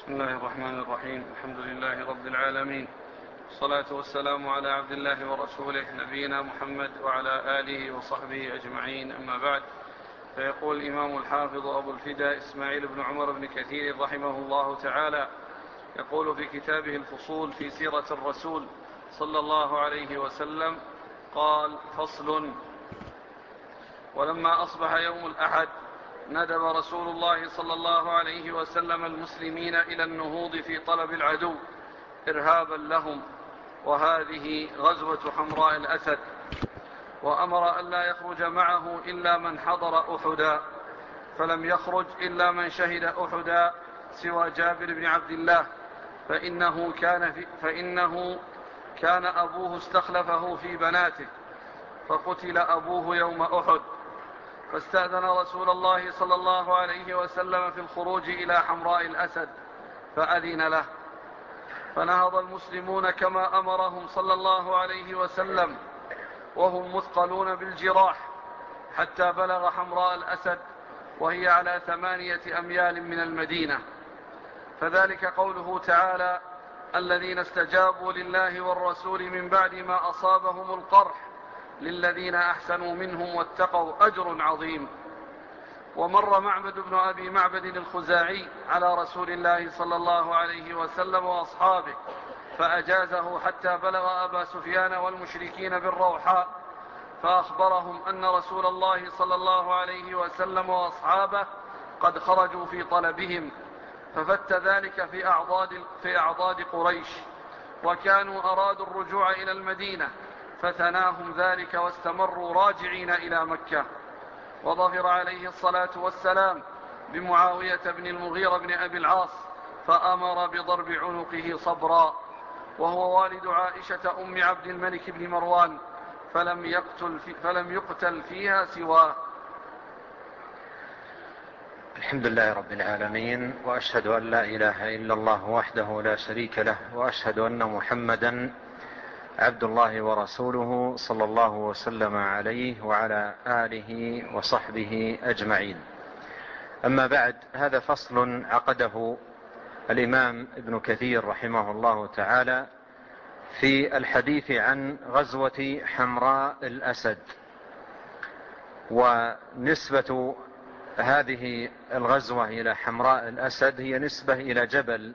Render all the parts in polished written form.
بسم الله الرحمن الرحيم. الحمد لله رب العالمين، والصلاة والسلام على عبد الله ورسوله نبينا محمد وعلى آله وصحبه أجمعين، أما بعد. فيقول الإمام الحافظ أبو الفداء إسماعيل بن عمر بن كثير رحمه الله تعالى، يقول في كتابه الفصول في سيرة الرسول صلى الله عليه وسلم، قال: فصل. ولما أصبح يوم الأحد ندب رسول الله صلى الله عليه وسلم المسلمين إلى النهوض في طلب العدو إرهابا لهم، وهذه غزوة حمراء الأسد، وأمر أن لا يخرج معه إلا من حضر أحدا، فلم يخرج إلا من شهد أحدا سوى جابر بن عبد الله، فإنه كان أبوه استخلفه في بناته، فقتل أبوه يوم أحد، فاستأذن رسول الله صلى الله عليه وسلم في الخروج إلى حمراء الأسد فأذن له، فنهض المسلمون كما أمرهم صلى الله عليه وسلم وهم مثقلون بالجراح، حتى بلغ حمراء الأسد وهي على 8 أميال من المدينة. فذلك قوله تعالى: الذين استجابوا لله والرسول من بعد ما أصابهم القرح للذين أحسنوا منهم واتقوا أجر عظيم. ومر معبد بن أبي معبد الخزاعي على رسول الله صلى الله عليه وسلم وأصحابه فأجازه حتى بلغ أبا سفيان والمشركين بالروحاء، فأخبرهم أن رسول الله صلى الله عليه وسلم وأصحابه قد خرجوا في طلبهم، ففت ذلك في أعضاد قريش، وكانوا أرادوا الرجوع إلى المدينة، فثناهم ذلك واستمروا راجعين إلى مكة. وظفر عليه الصلاة والسلام بمعاوية بن المغيرة بن أبي العاص، فأمر بضرب عنقه صبرا، وهو والد عائشة أم عبد الملك بن مروان، فلم يقتل فيها سواه. الحمد لله رب العالمين، وأشهد أن لا إله إلا الله وحده لا شريك له، وأشهد أن محمدا عبد الله ورسوله صلى الله وسلم عليه وعلى آله وصحبه أجمعين. أما بعد، هذا فصل عقده الإمام ابن كثير رحمه الله تعالى في الحديث عن غزوة حمراء الأسد. ونسبة هذه الغزوة إلى حمراء الأسد هي نسبة إلى جبل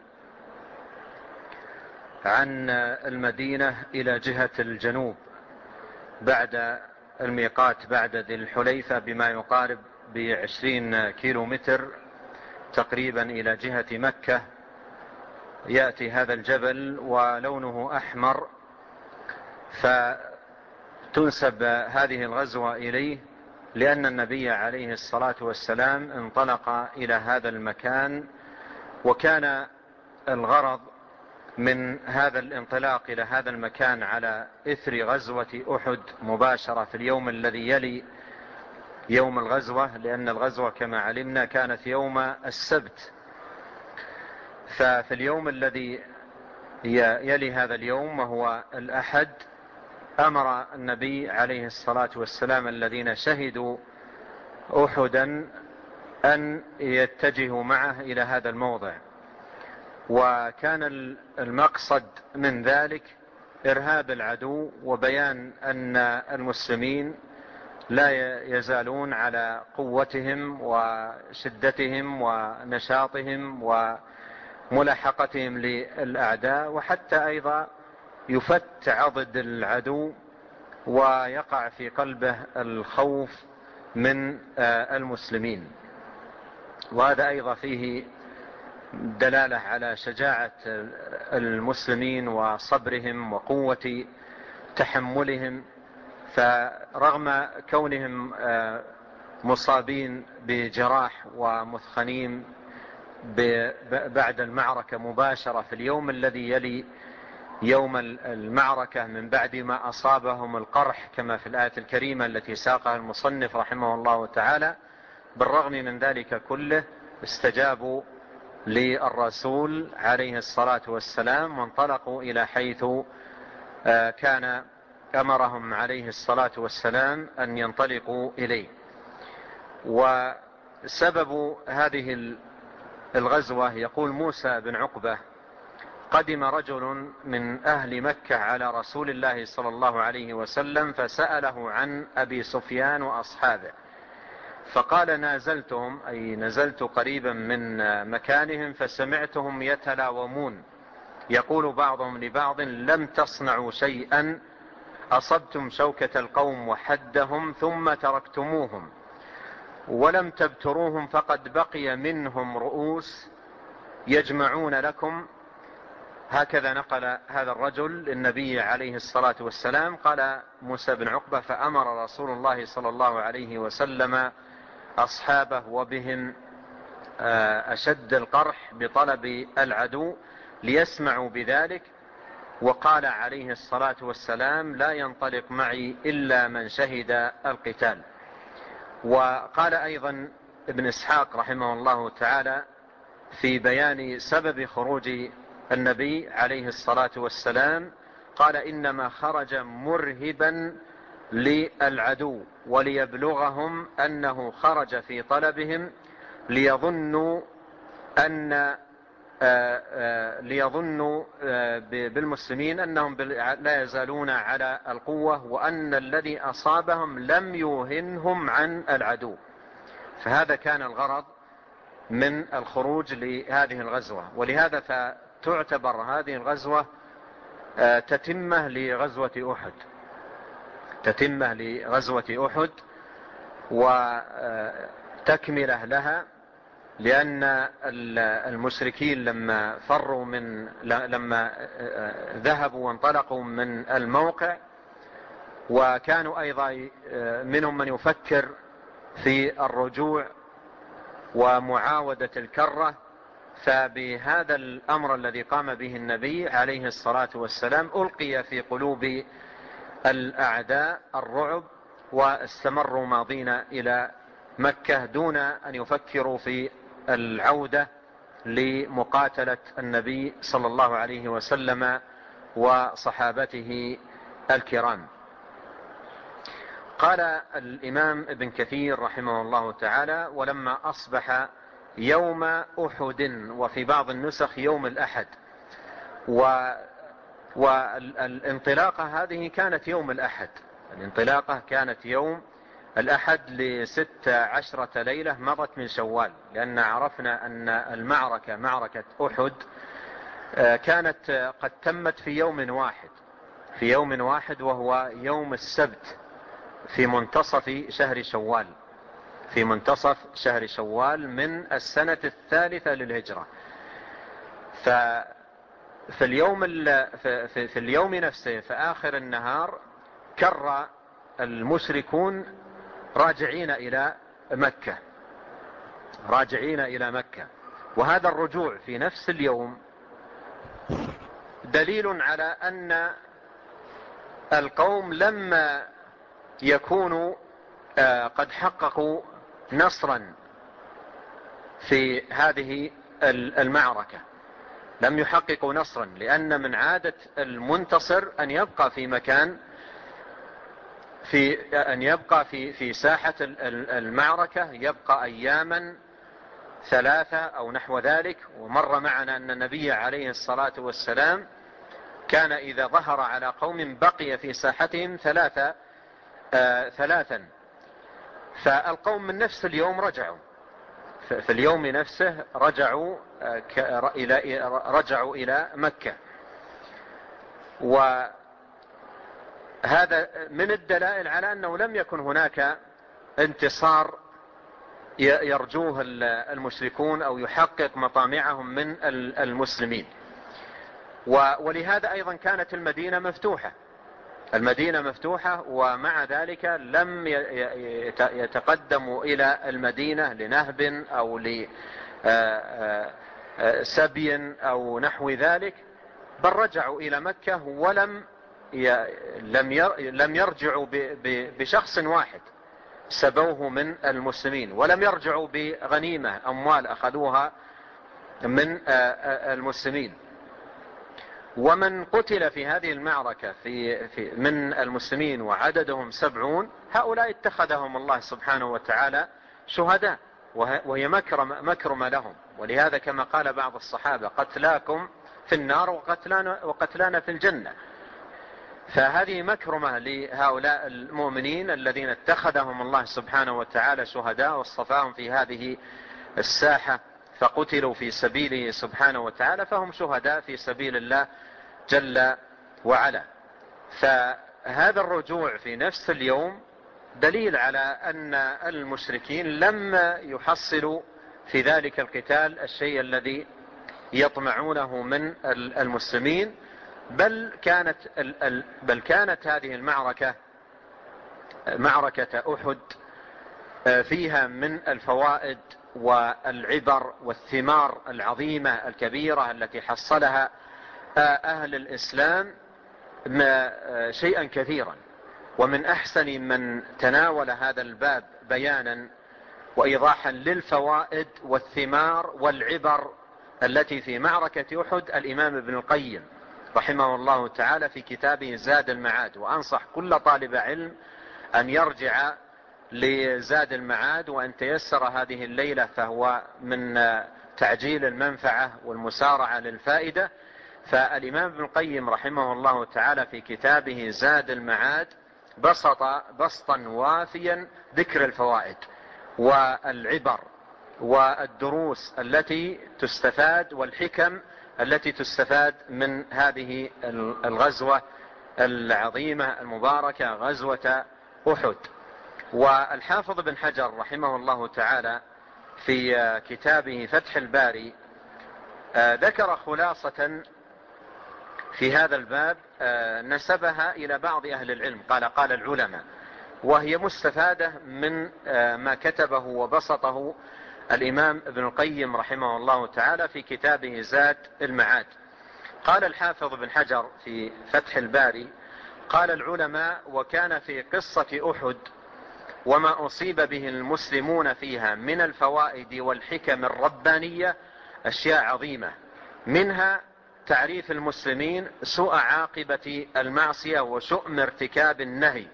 عن المدينة إلى جهة الجنوب بعد الميقات، بعد ذي الحليفة بما يقارب 20 كيلومتر تقريبا إلى جهة مكة. يأتي هذا الجبل ولونه أحمر، فتنسب هذه الغزوة إليه لأن النبي عليه الصلاة والسلام انطلق إلى هذا المكان، وكان الغرض من هذا الانطلاق إلى هذا المكان على إثر غزوة أحد مباشرة في اليوم الذي يلي يوم الغزوة، لأن الغزوة كما علمنا كانت يوم السبت. ففي اليوم الذي يلي هذا اليوم وهو الأحد، أمر النبي عليه الصلاة والسلام الذين شهدوا أحدا أن يتجهوا معه إلى هذا الموضع، وكان المقصد من ذلك إرهاب العدو وبيان أن المسلمين لا يزالون على قوتهم وشدتهم ونشاطهم وملاحقتهم للأعداء، وحتى أيضا يفت عضد العدو ويقع في قلبه الخوف من المسلمين. وهذا أيضا فيه دلالة على شجاعة المسلمين وصبرهم وقوة تحملهم، فرغم كونهم مصابين بجراح ومثخنين بعد المعركة مباشرة في اليوم الذي يلي يوم المعركة من بعد ما أصابهم القرح كما في الآية الكريمة التي ساقها المصنف رحمه الله تعالى، بالرغم من ذلك كله استجابوا للرسول عليه الصلاة والسلام وانطلقوا إلى حيث كان أمرهم عليه الصلاة والسلام أن ينطلقوا إليه. وسبب هذه الغزوة يقول موسى بن عقبة: قدم رجل من أهل مكة على رسول الله صلى الله عليه وسلم فسأله عن أبي سفيان وأصحابه، فقال: نازلتهم، أي نزلت قريبا من مكانهم، فسمعتهم يتلاومون، يقول بعضهم لبعض: لم تصنعوا شيئا، أصبتم شوكة القوم وحدهم ثم تركتموهم، ولم تبتروهم، فقد بقي منهم رؤوس يجمعون لكم. هكذا نقل هذا الرجل للنبي عليه الصلاة والسلام. قال موسى بن عقبة: فأمر رسول الله صلى الله عليه وسلم أصحابه وبهم أشد القرح بطلب العدو ليسمعوا بذلك، وقال عليه الصلاة والسلام: لا ينطلق معي إلا من شهد القتال. وقال أيضا ابن إسحاق رحمه الله تعالى في بيان سبب خروج النبي عليه الصلاة والسلام، قال: إنما خرج مرهبا للعدو وليبلغهم أنه خرج في طلبهم ليظنوا بالمسلمين أنهم لا يزالون على القوة، وأن الذي أصابهم لم يوهنهم عن العدو. فهذا كان الغرض من الخروج لهذه الغزوة، ولهذا فتعتبر هذه الغزوة تتمة لغزوة أحد، تتمة لغزوة أحد وتكملة لها، لأن المشركين لما فروا لما ذهبوا وانطلقوا من الموقع، وكانوا أيضا منهم من يفكر في الرجوع ومعاودة الكرة، فبهذا الأمر الذي قام به النبي عليه الصلاة والسلام ألقي في قلوب الأعداء الرعب، واستمروا ماضين إلى مكة دون أن يفكروا في العودة لمقاتلة النبي صلى الله عليه وسلم وصحابته الكرام. قال الإمام ابن كثير رحمه الله تعالى: ولما أصبح يوم أحد، وفي بعض النسخ يوم الأحد، والانطلاقة هذه كانت يوم الأحد، الانطلاقة كانت يوم الأحد ل16 ليلة مضت من شوال، لأن عرفنا أن المعركة، معركة أحد، كانت قد تمت في يوم واحد، في يوم واحد، وهو يوم السبت في منتصف شهر شوال، في منتصف شهر شوال من السنة 3 للهجرة. في اليوم نفسه في آخر النهار كر المشركون راجعين إلى مكة، راجعين إلى مكة. وهذا الرجوع في نفس اليوم دليل على أن القوم لما يكونوا قد حققوا نصرا في هذه المعركة، لم يحققوا نصرا، لأن من عادة المنتصر أن يبقى في مكان، أن يبقى في ساحة المعركة، يبقى أياما 3 أو نحو ذلك. ومر معنا أن النبي عليه الصلاة والسلام كان إذا ظهر على قوم بقي في ساحتهم 3. فالقوم من نفس اليوم رجعوا، في اليوم نفسه رجعوا إلى مكة. وهذا من الدلائل على أنه لم يكن هناك انتصار يرجوه المشركون أو يحقق مطامعهم من المسلمين. ولهذا أيضا كانت المدينة مفتوحة، المدينة مفتوحة، ومع ذلك لم يتقدموا إلى المدينة لنهب أو لسبي أو نحو ذلك، بل رجعوا إلى مكة ولم يرجعوا بشخص واحد سبوه من المسلمين، ولم يرجعوا بغنيمة أموال أخذوها من المسلمين. ومن قتل في هذه المعركة من المسلمين وعددهم 70، هؤلاء اتخذهم الله سبحانه وتعالى شهداء، وهي مكرمة لهم. ولهذا كما قال بعض الصحابة قتلاكم في النار وقتلانا في الجنة. فهذه مكرمة لهؤلاء المؤمنين الذين اتخذهم الله سبحانه وتعالى شهداء واصطفاهم في هذه الساحة فقتلوا في سبيله سبحانه وتعالى، فهم شهداء في سبيل الله جل وعلا. فهذا الرجوع في نفس اليوم دليل على أن المشركين لم يحصلوا في ذلك القتال الشيء الذي يطمعونه من المسلمين، بل كانت هذه المعركة معركة أحد فيها من الفوائد والعبر والثمار العظيمة الكبيرة التي حصلها أهل الإسلام شيئا كثيرا. ومن أحسن من تناول هذا الباب بيانا وإيضاحا للفوائد والثمار والعبر التي في معركة أحد الإمام ابن القيم رحمه الله تعالى في كتابه زاد المعاد. وأنصح كل طالب علم أن يرجع لزاد المعاد، وأن تيسر هذه الليلة فهو من تعجيل المنفعة والمسارعة للفائدة. فالإمام ابن القيم رحمه الله تعالى في كتابه زاد المعاد بسط بسطا وافيا ذكر الفوائد والعبر والدروس التي تستفاد والحكم التي تستفاد من هذه الغزوة العظيمة المباركة غزوة أحد. والحافظ بن حجر رحمه الله تعالى في كتابه فتح الباري ذكر خلاصة في هذا الباب نسبها إلى بعض أهل العلم، قال العلماء، وهي مستفادة من ما كتبه وبسطه الإمام ابن القيم رحمه الله تعالى في كتابه زاد المعاد. قال الحافظ بن حجر في فتح الباري قال العلماء: وكان في قصة أحد وما أصيب به المسلمون فيها من الفوائد والحكم الربانية أشياء عظيمة، منها تعريف المسلمين سوء عاقبة المعصية وشؤم ارتكاب النهي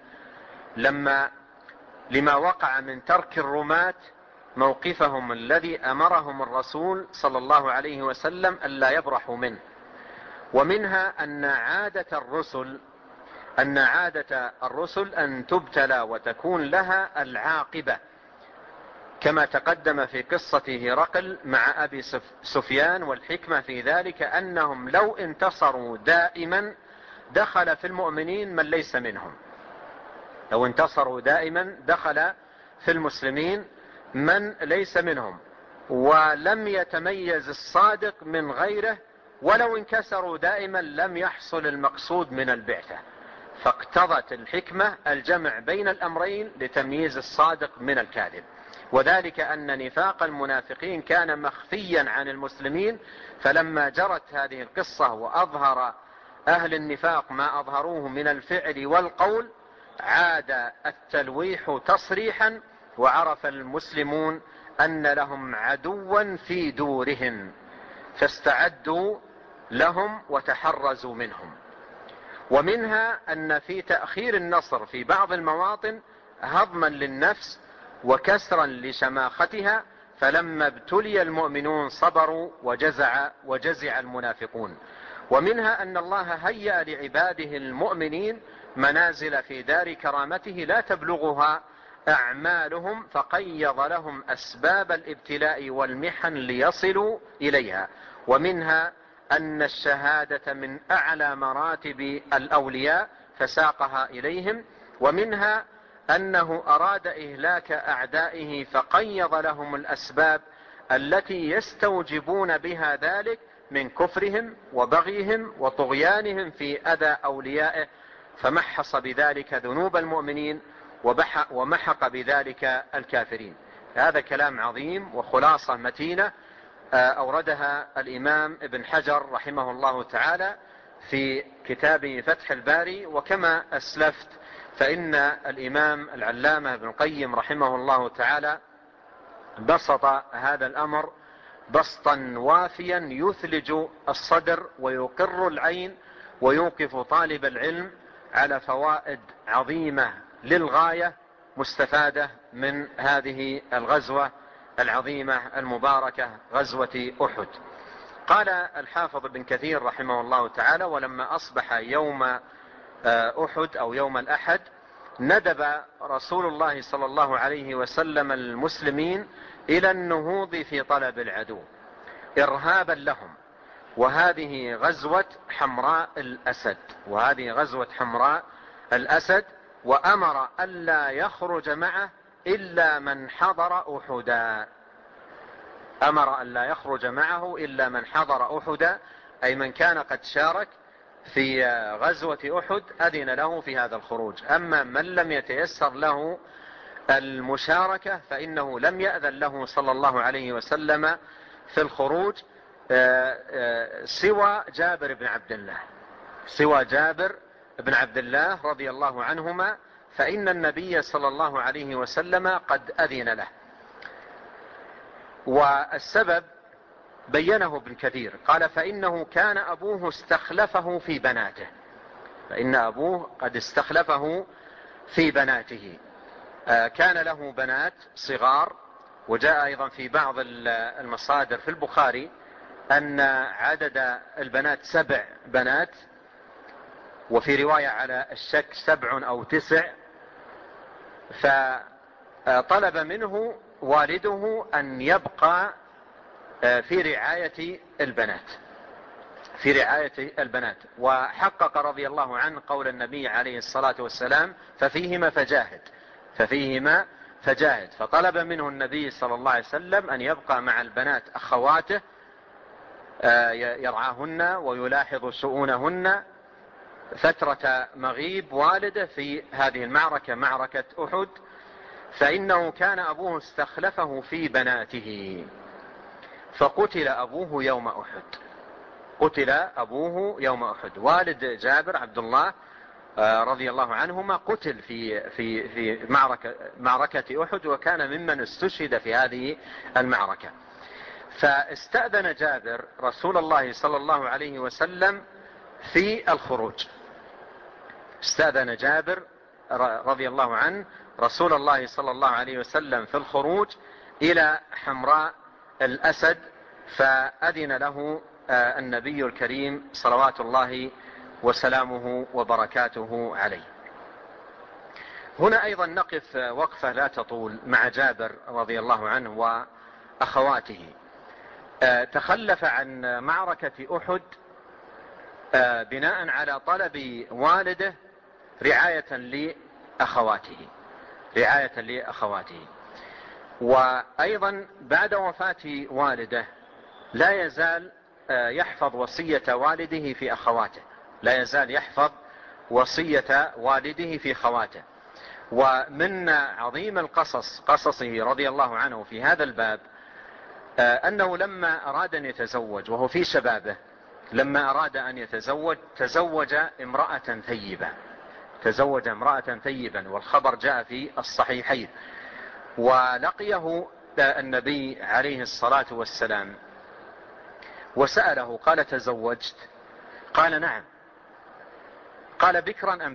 لما وقع من ترك الرماة موقفهم الذي أمرهم الرسول صلى الله عليه وسلم ألا يبرحوا منه. ومنها أن عادة الرسل أن تبتلى وتكون لها العاقبة، كما تقدم في قصة هرقل مع أبي سفيان. والحكمة في ذلك أنهم لو انتصروا دائما دخل في المؤمنين من ليس منهم، لو انتصروا دائما دخل في المسلمين من ليس منهم، ولم يتميز الصادق من غيره، ولو انكسروا دائما لم يحصل المقصود من البعثة. فاقتضت الحكمة الجمع بين الأمرين لتمييز الصادق من الكاذب، وذلك أن نفاق المنافقين كان مخفيا عن المسلمين، فلما جرت هذه القصة وأظهر أهل النفاق ما أظهروه من الفعل والقول عاد التلويح تصريحا، وعرف المسلمون أن لهم عدوا في دورهم فاستعدوا لهم وتحرزوا منهم. ومنها أن في تأخير النصر في بعض المواطن هضما للنفس وكسرا لشماختها، فلما ابتلي المؤمنون صبروا وجزع المنافقون. ومنها أن الله هيأ لعباده المؤمنين منازل في دار كرامته لا تبلغها أعمالهم، فقيض لهم أسباب الابتلاء والمحن ليصلوا إليها. ومنها أن الشهادة من أعلى مراتب الأولياء فساقها إليهم. ومنها أنه أراد إهلاك أعدائه فقيض لهم الأسباب التي يستوجبون بها ذلك من كفرهم وبغيهم وطغيانهم في أذى أوليائه، فمحص بذلك ذنوب المؤمنين ومحق بذلك الكافرين. هذا كلام عظيم وخلاصة متينة أوردها الإمام ابن حجر رحمه الله تعالى في كتابه فتح الباري. وكما أسلفت فإن الإمام العلامة ابن القيم رحمه الله تعالى بسط هذا الأمر بسطا وافيا يثلج الصدر ويقر العين ويوقف طالب العلم على فوائد عظيمة للغاية مستفادة من هذه الغزوة العظيمة المباركة غزوة أحد. قال الحافظ ابن كثير رحمه الله تعالى: ولما أصبح يوم أحد أو يوم الأحد ندب رسول الله صلى الله عليه وسلم المسلمين إلى النهوض في طلب العدو إرهابا لهم، وهذه غزوة حمراء الأسد، وأمر ألا يخرج معه إلا من حضر أحدا، أي من كان قد شارك في غزوة أحد أذن له في هذا الخروج. أما من لم يتيسر له المشاركة فإنه لم يأذن له صلى الله عليه وسلم في الخروج سوى جابر بن عبد الله رضي الله عنهما، فإن النبي صلى الله عليه وسلم قد أذن له. والسبب بينه ابن كثير، قال: فإنه كان أبوه استخلفه في بناته، فإن أبوه قد استخلفه في بناته، كان له بنات صغار. وجاء أيضا في بعض المصادر في البخاري أن عدد البنات 7 بنات، وفي رواية على الشك 7 أو 9. فطلب منه والده أن يبقى في رعاية البنات، وحقق رضي الله عنه قول النبي عليه الصلاة والسلام: ففيهما فجاهد. فطلب منه النبي صلى الله عليه وسلم أن يبقى مع البنات أخواته يرعاهن ويلاحظ شؤونهن فترة مغيب والده في هذه المعركة، معركة أحد، فإنه كان أبوه استخلفه في بناته. فقتل أبوه يوم أحد. والد جابر عبد الله رضي الله عنهما قتل في معركة أحد، وكان ممن استشهد في هذه المعركة. فاستأذن جابر رسول الله صلى الله عليه وسلم في الخروج. استأذن جابر رضي الله عنه رسول الله صلى الله عليه وسلم في الخروج إلى حمراء الأسد، فأذن له النبي الكريم صلوات الله وسلامه وبركاته عليه. هنا أيضا نقف وقفة لا تطول مع جابر رضي الله عنه وأخواته. تخلف عن معركة أحد بناء على طلب والده رعاية لأخواته. وأيضا بعد وفاة والده لا يزال يحفظ وصية والده في أخواته. ومن عظيم قصصه رضي الله عنه في هذا الباب أنه لما أراد أن يتزوج وهو في شبابه، تزوج امرأة ثيبة، والخبر جاء في الصحيحين. ولقيه النبي عليه الصلاة والسلام وسأله قال: تزوجت؟ قال: نعم. قال: بكرا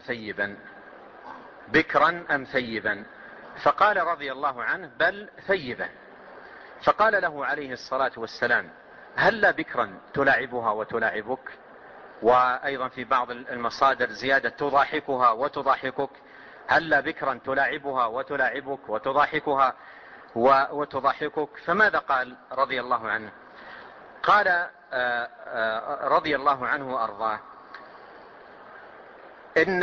أم ثيبا؟ فقال رضي الله عنه: بل ثيبا. فقال له عليه الصلاة والسلام: هل بكرا تلاعبها وتلاعبك؟ وأيضا في بعض المصادر زيادة: تضاحكها وتضاحكك. هل بكرا تلاعبها وتلاعبك وتضاحكها وتضاحكك؟ فماذا قال رضي الله عنه؟ قال رضي الله عنه وأرضاه: إن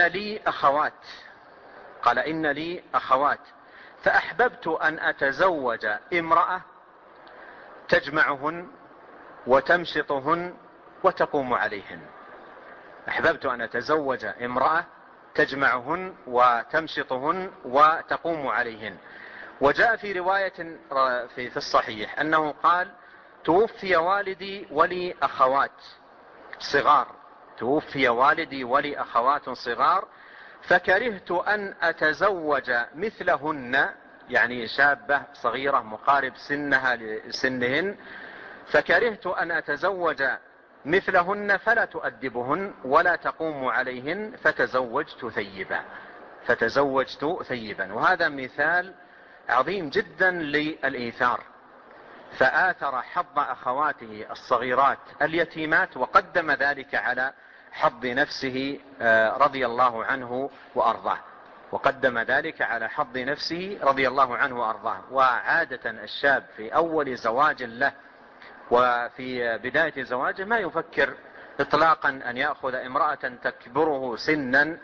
لي أخوات فأحببت أن أتزوج امرأة تجمعهن وتمشطهن وتقوم عليهن. أحببت أن أتزوج امرأة تجمعهن وتمشطهن وتقوم عليهن. وجاء في رواية في الصحيح أنه قال: توفي والدي ولي أخوات صغار فكرهت أن أتزوج مثلهن، يعني شابة صغيرة مقارب سنهن، فكرهت أن أتزوج مثلهن فلا تؤدبهن ولا تقوم عليهن فتزوجت ثيبا. وهذا مثال عظيم جدا للإيثار فآثر حظ أخواته الصغيرات اليتيمات وقدم ذلك على حظ نفسه رضي الله عنه وأرضاه. وقدم ذلك على حظ نفسه رضي الله عنه وأرضاه. وعادة الشاب في أول زواج له وفي بداية زواجه ما يفكر إطلاقا أن يأخذ امرأة تكبره سنا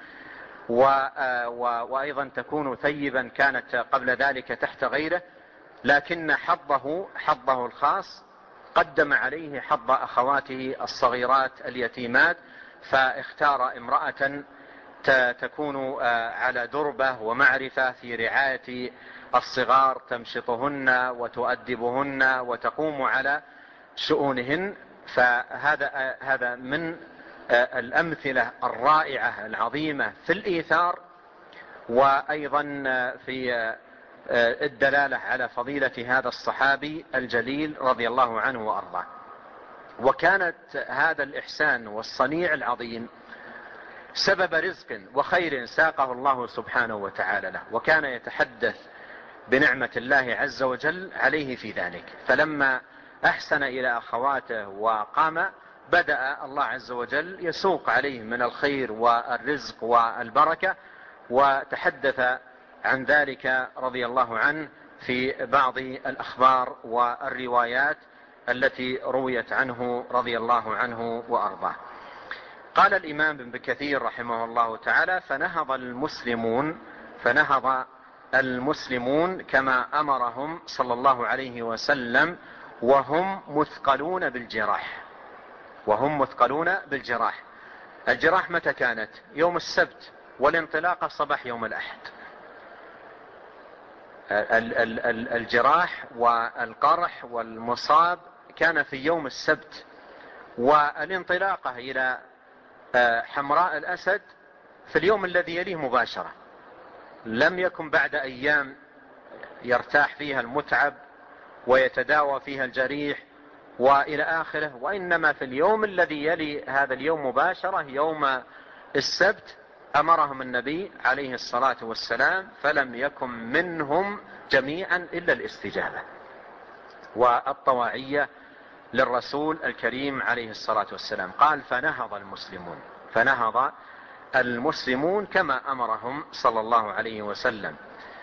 وأيضا تكون ثيبا كانت قبل ذلك تحت غيره، لكن حظه الخاص قدم عليه حظ أخواته الصغيرات اليتيمات، فاختار امرأة تكون على دربة ومعرفة في رعاية الصغار، تمشطهن وتؤدبهن وتقوم على شؤونهن. فهذا من الأمثلة الرائعة العظيمة في الإيثار، وأيضا في الدلالة على فضيلة هذا الصحابي الجليل رضي الله عنه وأرضاه. وكانت هذا الإحسان والصنيع العظيم سبب رزق وخير ساقه الله سبحانه وتعالى له، وكان يتحدث بنعمة الله عز وجل عليه في ذلك. فلما أحسن إلى أخواته وقام، بدأ الله عز وجل يسوق عليه من الخير والرزق والبركة، وتحدث عن ذلك رضي الله عنه في بعض الأخبار والروايات التي رويت عنه رضي الله عنه وأرضاه. قال الإمام ابن كثير رحمه الله تعالى: فنهض المسلمون كما أمرهم صلى الله عليه وسلم وهم مثقلون بالجراح. الجراح متى كانت؟ يوم السبت، والانطلاقة صباح يوم الأحد. الجراح والقرح والمصاب كان في يوم السبت، والانطلاقة إلى حمراء الأسد في اليوم الذي يليه مباشرة. لم يكن بعد أيام يرتاح فيها المتعب ويتداوى فيها الجريح وإلى آخره، وإنما في اليوم الذي يلي هذا اليوم مباشرة يوم السبت أمرهم النبي عليه الصلاة والسلام، فلم يكن منهم جميعا إلا الاستجابة والطواعية للرسول الكريم عليه الصلاة والسلام. قال: فنهض المسلمون كما أمرهم صلى الله عليه وسلم،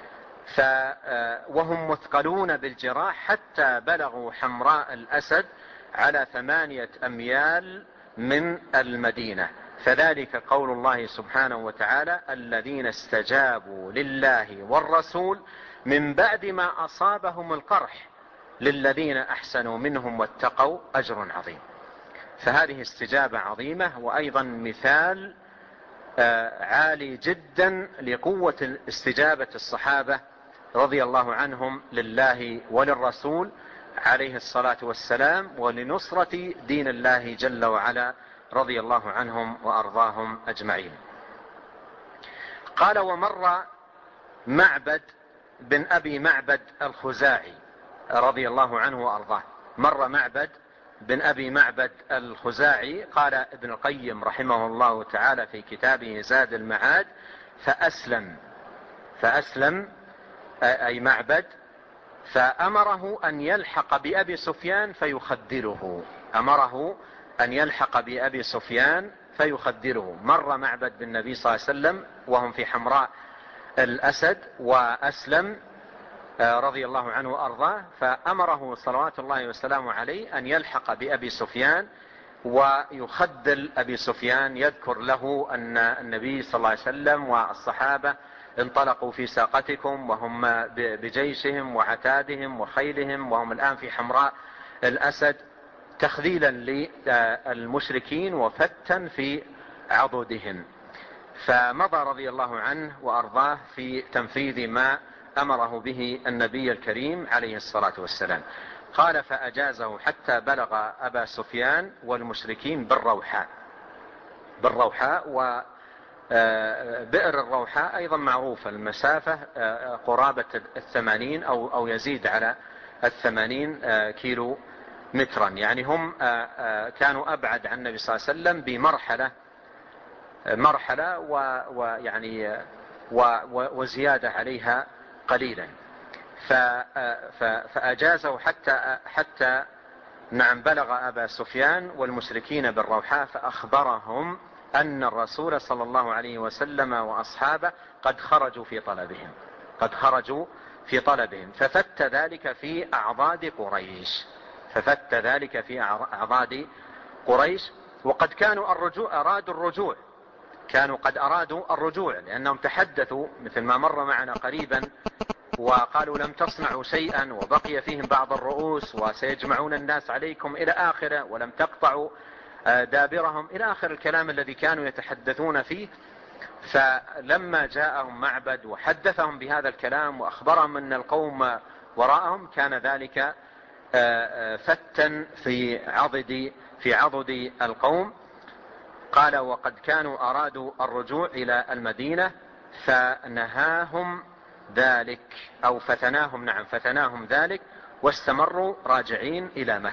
وهم مثقلون بالجراح حتى بلغوا حمراء الأسد على 8 أميال من المدينة. فذلك قول الله سبحانه وتعالى: الذين استجابوا لله والرسول من بعد ما أصابهم القرح للذين أحسنوا منهم واتقوا أجر عظيم. فهذه استجابة عظيمة، وأيضا مثال عالي جدا لقوة استجابة الصحابة رضي الله عنهم لله وللرسول عليه الصلاة والسلام، ولنصرة دين الله جل وعلا رضي الله عنهم وأرضاهم أجمعين. قال: ومر معبد بن أبي معبد الخزاعي رضي الله عنه وأرضاه. مر معبد بن أبي معبد الخزاعي، قال ابن القيم رحمه الله تعالى في كتابه زاد المعاد: فأسلم أي معبد، فأمره أن يلحق بأبي سفيان فيخدره. مر معبد بالنبي صلى الله عليه وسلم وهم في حمراء الأسد، وأسلم رضي الله عنه وأرضاه، فأمره صلوات الله وسلامه عليه أن يلحق بأبي سفيان ويخدل أبي سفيان، يذكر له أن النبي صلى الله عليه وسلم والصحابة انطلقوا في ساقتكم وهم بجيشهم وعتادهم وخيلهم، وهم الآن في حمراء الأسد، تخذيلا للمشركين وفتا في عضدهم. فمضى رضي الله عنه وأرضاه في تنفيذ ما أمره به النبي الكريم عليه الصلاة والسلام. قال: فأجازه حتى بلغ أبا سفيان والمشركين بالروحاء. وبئر الروحاء أيضا معروفة المسافة قرابة 80 أو يزيد على 80 كيلو مترا، يعني هم كانوا أبعد عن النبي صلى الله عليه وسلم بمرحلة ويعني وزيادة عليها قليلا. فأجازه حتى نعم بلغ أبا سفيان والمشركين بالروحاء فأخبرهم أن الرسول صلى الله عليه وسلم وأصحابه قد خرجوا في طلبهم ففت ذلك في أعضاد قريش وقد كانوا أرادوا الرجوع لأنهم تحدثوا مثل ما مر معنا قريبا وقالوا لم تصنعوا شيئا وبقي فيهم بعض الرؤوس وسيجمعون الناس عليكم إلى آخره ولم تقطعوا دابرهم إلى آخر الكلام الذي كانوا يتحدثون فيه. فلما جاءهم معبد وحدثهم بهذا الكلام وأخبرهم أن القوم وراءهم كان ذلك فتا في عضد القوم. قال وقد كانوا أرادوا الرجوع إلى المدينة فنهاهم ذلك أو فتناهم ذلك واستمروا راجعين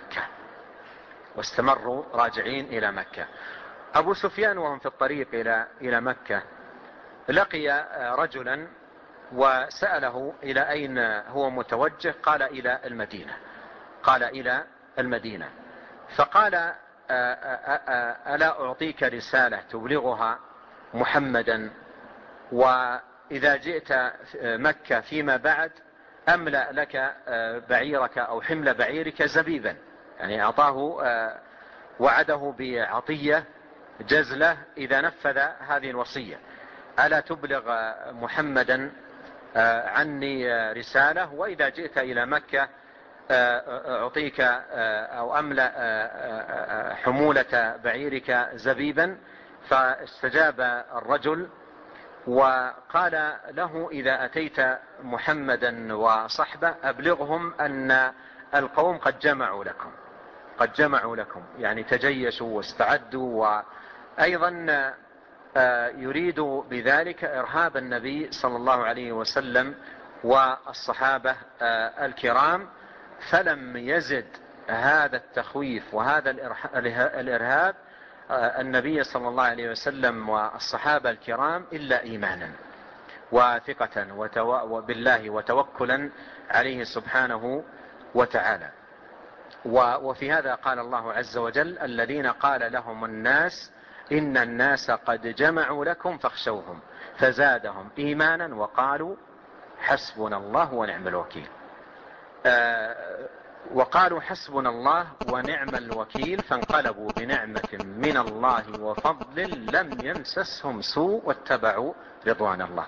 إلى مكة. أبو سفيان وهم في الطريق إلى مكة لقي رجلا وسأله إلى أين هو متوجه قال إلى المدينة فقال ألا أعطيك رسالة تبلغها محمدا وإذا جئت مكة فيما بعد أملأ لك بعيرك أو حمل بعيرك زبيبا يعني أعطاه وعده بعطية جزلة إذا نفذ هذه الوصية ألا تبلغ محمدا عني رسالة وإذا جئت إلى مكة أعطيك أو أملأ حمولة بعيرك زبيبا. فاستجاب الرجل وقال له إذا أتيت محمدا وصحبه أبلغهم أن القوم قد جمعوا لكم يعني تجيشوا واستعدوا وأيضا يريد بذلك إرهاب النبي صلى الله عليه وسلم والصحابة الكرام. فلم يزد هذا التخويف وهذا الإرهاب النبي صلى الله عليه وسلم والصحابة الكرام إلا إيمانا وثقة بالله وتوكلا عليه سبحانه وتعالى. وفي هذا قال الله عز وجل الذين قال لهم الناس إن الناس قد جمعوا لكم فاخشوهم فزادهم إيمانا وقالوا حسبنا الله ونعم الوكيل. وقالوا حسبنا الله ونعم الوكيل فانقلبوا بنعمة من الله وفضل لم يمسسهم سوء واتبعوا رضوان الله.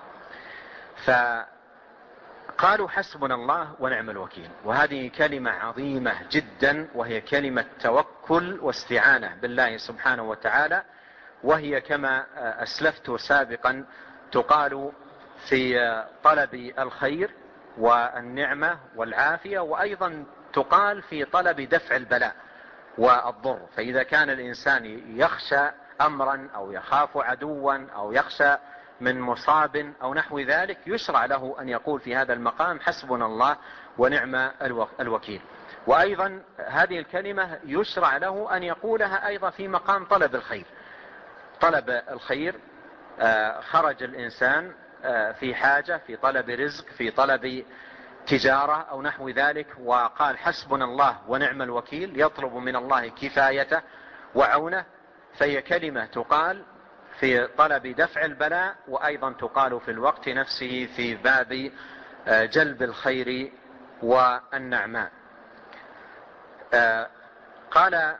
فقالوا حسبنا الله ونعم الوكيل وهذه كلمة عظيمة جدا وهي كلمة توكل واستعانة بالله سبحانه وتعالى وهي كما أسلفت سابقا تقال في طلب الخير والنعمة والعافية وأيضا تقال في طلب دفع البلاء والضر. فإذا كان الإنسان يخشى أمرا أو يخاف عدوا أو يخشى من مصاب أو نحو ذلك يشرع له أن يقول في هذا المقام حسبنا الله ونعم الوكيل. وأيضا هذه الكلمة يشرع له أن يقولها أيضا في مقام طلب الخير. خرج الإنسان في حاجة في طلب رزق في طلب تجارة أو نحو ذلك وقال حسبنا الله ونعم الوكيل يطلب من الله كفايته وعونه فهي كلمة تقال في طلب دفع البلاء وأيضا تقال في الوقت نفسه في باب جلب الخير والنعماء. قال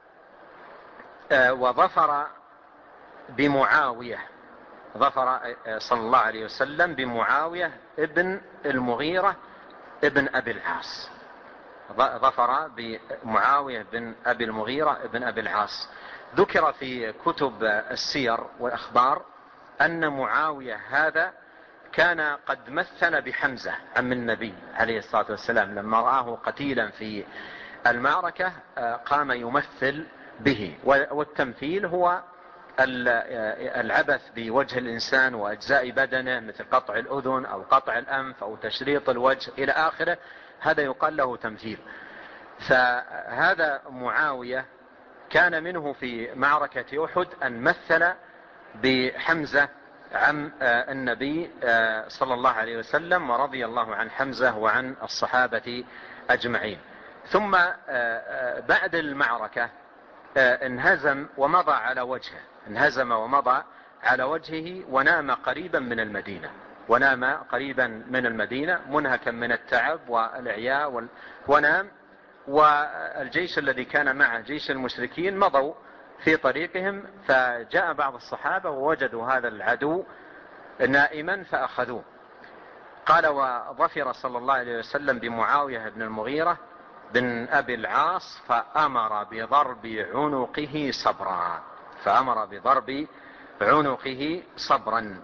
وظفر بمعاوية ظفر صلى الله عليه وسلم بمعاوية ابن المغيرة ابن أبي العاص. ظفر بمعاوية بن أبي المغيرة ابن أبي العاص. ذكر في كتب السير والأخبار أن معاوية هذا كان قد مثل بحمزة عم النبي عليه الصلاة والسلام لما رآه قتيلا في المعركة قام يمثل به. والتمثيل هو العبث بوجه الإنسان وأجزاء بدنه مثل قطع الأذن أو قطع الأنف أو تشريط الوجه إلى آخره هذا يقال له تمثيل. فهذا معاوية كان منه في معركة أحد أن مثل بحمزة عم النبي صلى الله عليه وسلم، ورضي الله عن حمزة وعن الصحابة أجمعين. ثم بعد المعركة انهزم ومضى على وجهه، انهزم ومضى على وجهه، ونام قريبا من المدينة، ونام قريبا من المدينة منهكا من التعب والإعياء ونام. والجيش الذي كان معه جيش المشركين مضوا في طريقهم، فجاء بعض الصحابة ووجدوا هذا العدو نائما فأخذوه. قال: وظفر صلى الله عليه وسلم بمعاوية بن المغيرة بن أبي العاص فأمر بضرب عنقه صبرا، فأمر بضرب عنقه صبرا.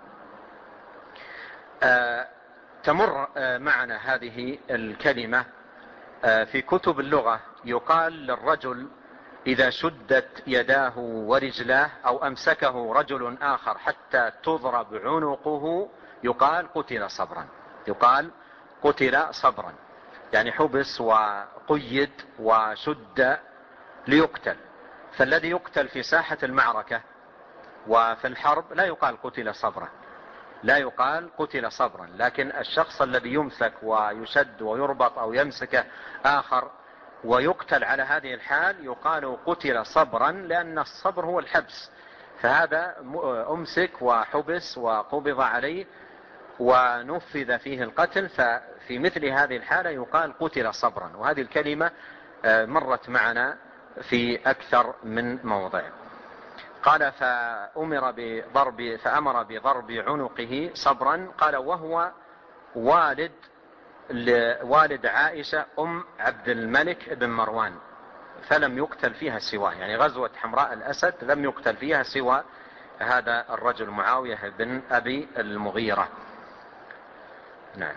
تمر معنا هذه الكلمة في كتب اللغة. يقال للرجل إذا شدت يداه ورجلاه أو أمسكه رجل آخر حتى تضرب عنقه يقال قتل صبرا، يقال قتل صبرا، يعني حبس وقيد وشد ليقتل. فالذي يقتل في ساحة المعركة وفي الحرب لا يقال قتل صبرا، لا يقال قتل صبرا، لكن الشخص الذي يمسك ويشد ويربط أو يمسك آخر ويقتل على هذه الحال يقال قتل صبرا، لأن الصبر هو الحبس، فهذا أمسك وحبس وقبض عليه ونفذ فيه القتل، ففي مثل هذه الحالة يقال قتل صبرا. وهذه الكلمة مرت معنا في أكثر من موضع. قال: فأمر بضرب عنقه صبرا. قال: وهو والد عائشة أم عبد الملك بن مروان، فلم يقتل فيها سواه، يعني غزوة حمراء الأسد لم يقتل فيها سوى هذا الرجل معاوية بن أبي المغيرة. نعم.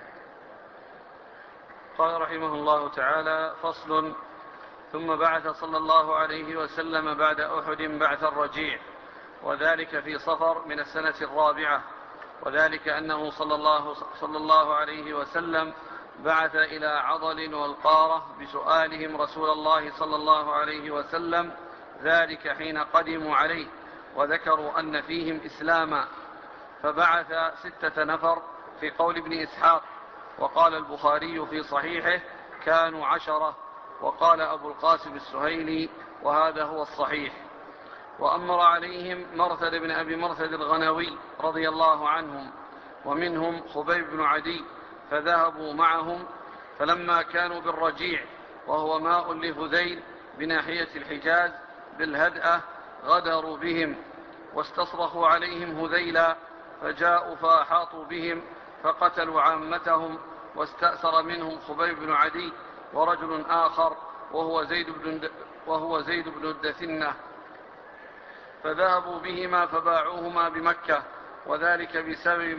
قال رحمه الله تعالى: فصل. ثم بعث صلى الله عليه وسلم بعد أحد بعث الرجيع، وذلك في صفر من السنة الرابعة، وذلك أنه صلى الله عليه وسلم بعث إلى عضل والقارة بسؤالهم رسول الله صلى الله عليه وسلم، ذلك حين قدموا عليه وذكروا أن فيهم إسلاما، فبعث 6 نفر في قول ابن إسحاق، وقال البخاري في صحيحه كانوا 10، وقال أبو القاسم السهيلي وهذا هو الصحيح. وأمر عليهم مرثد بن أبي مرثد الغنوي رضي الله عنهم، ومنهم خبيب بن عدي، فذهبوا معهم، فلما كانوا بالرجيع وهو ماء لهذيل بناحية الحجاز بالهدأة غدروا بهم واستصرخوا عليهم هذيلا، فجاءوا فأحاطوا بهم فقتلوا عامتهم، واستأثر منهم خبيب بن عدي ورجل آخر وهو زيد بن الدثنة، فذهبوا بهما فباعوهما بمكة، وذلك بسبب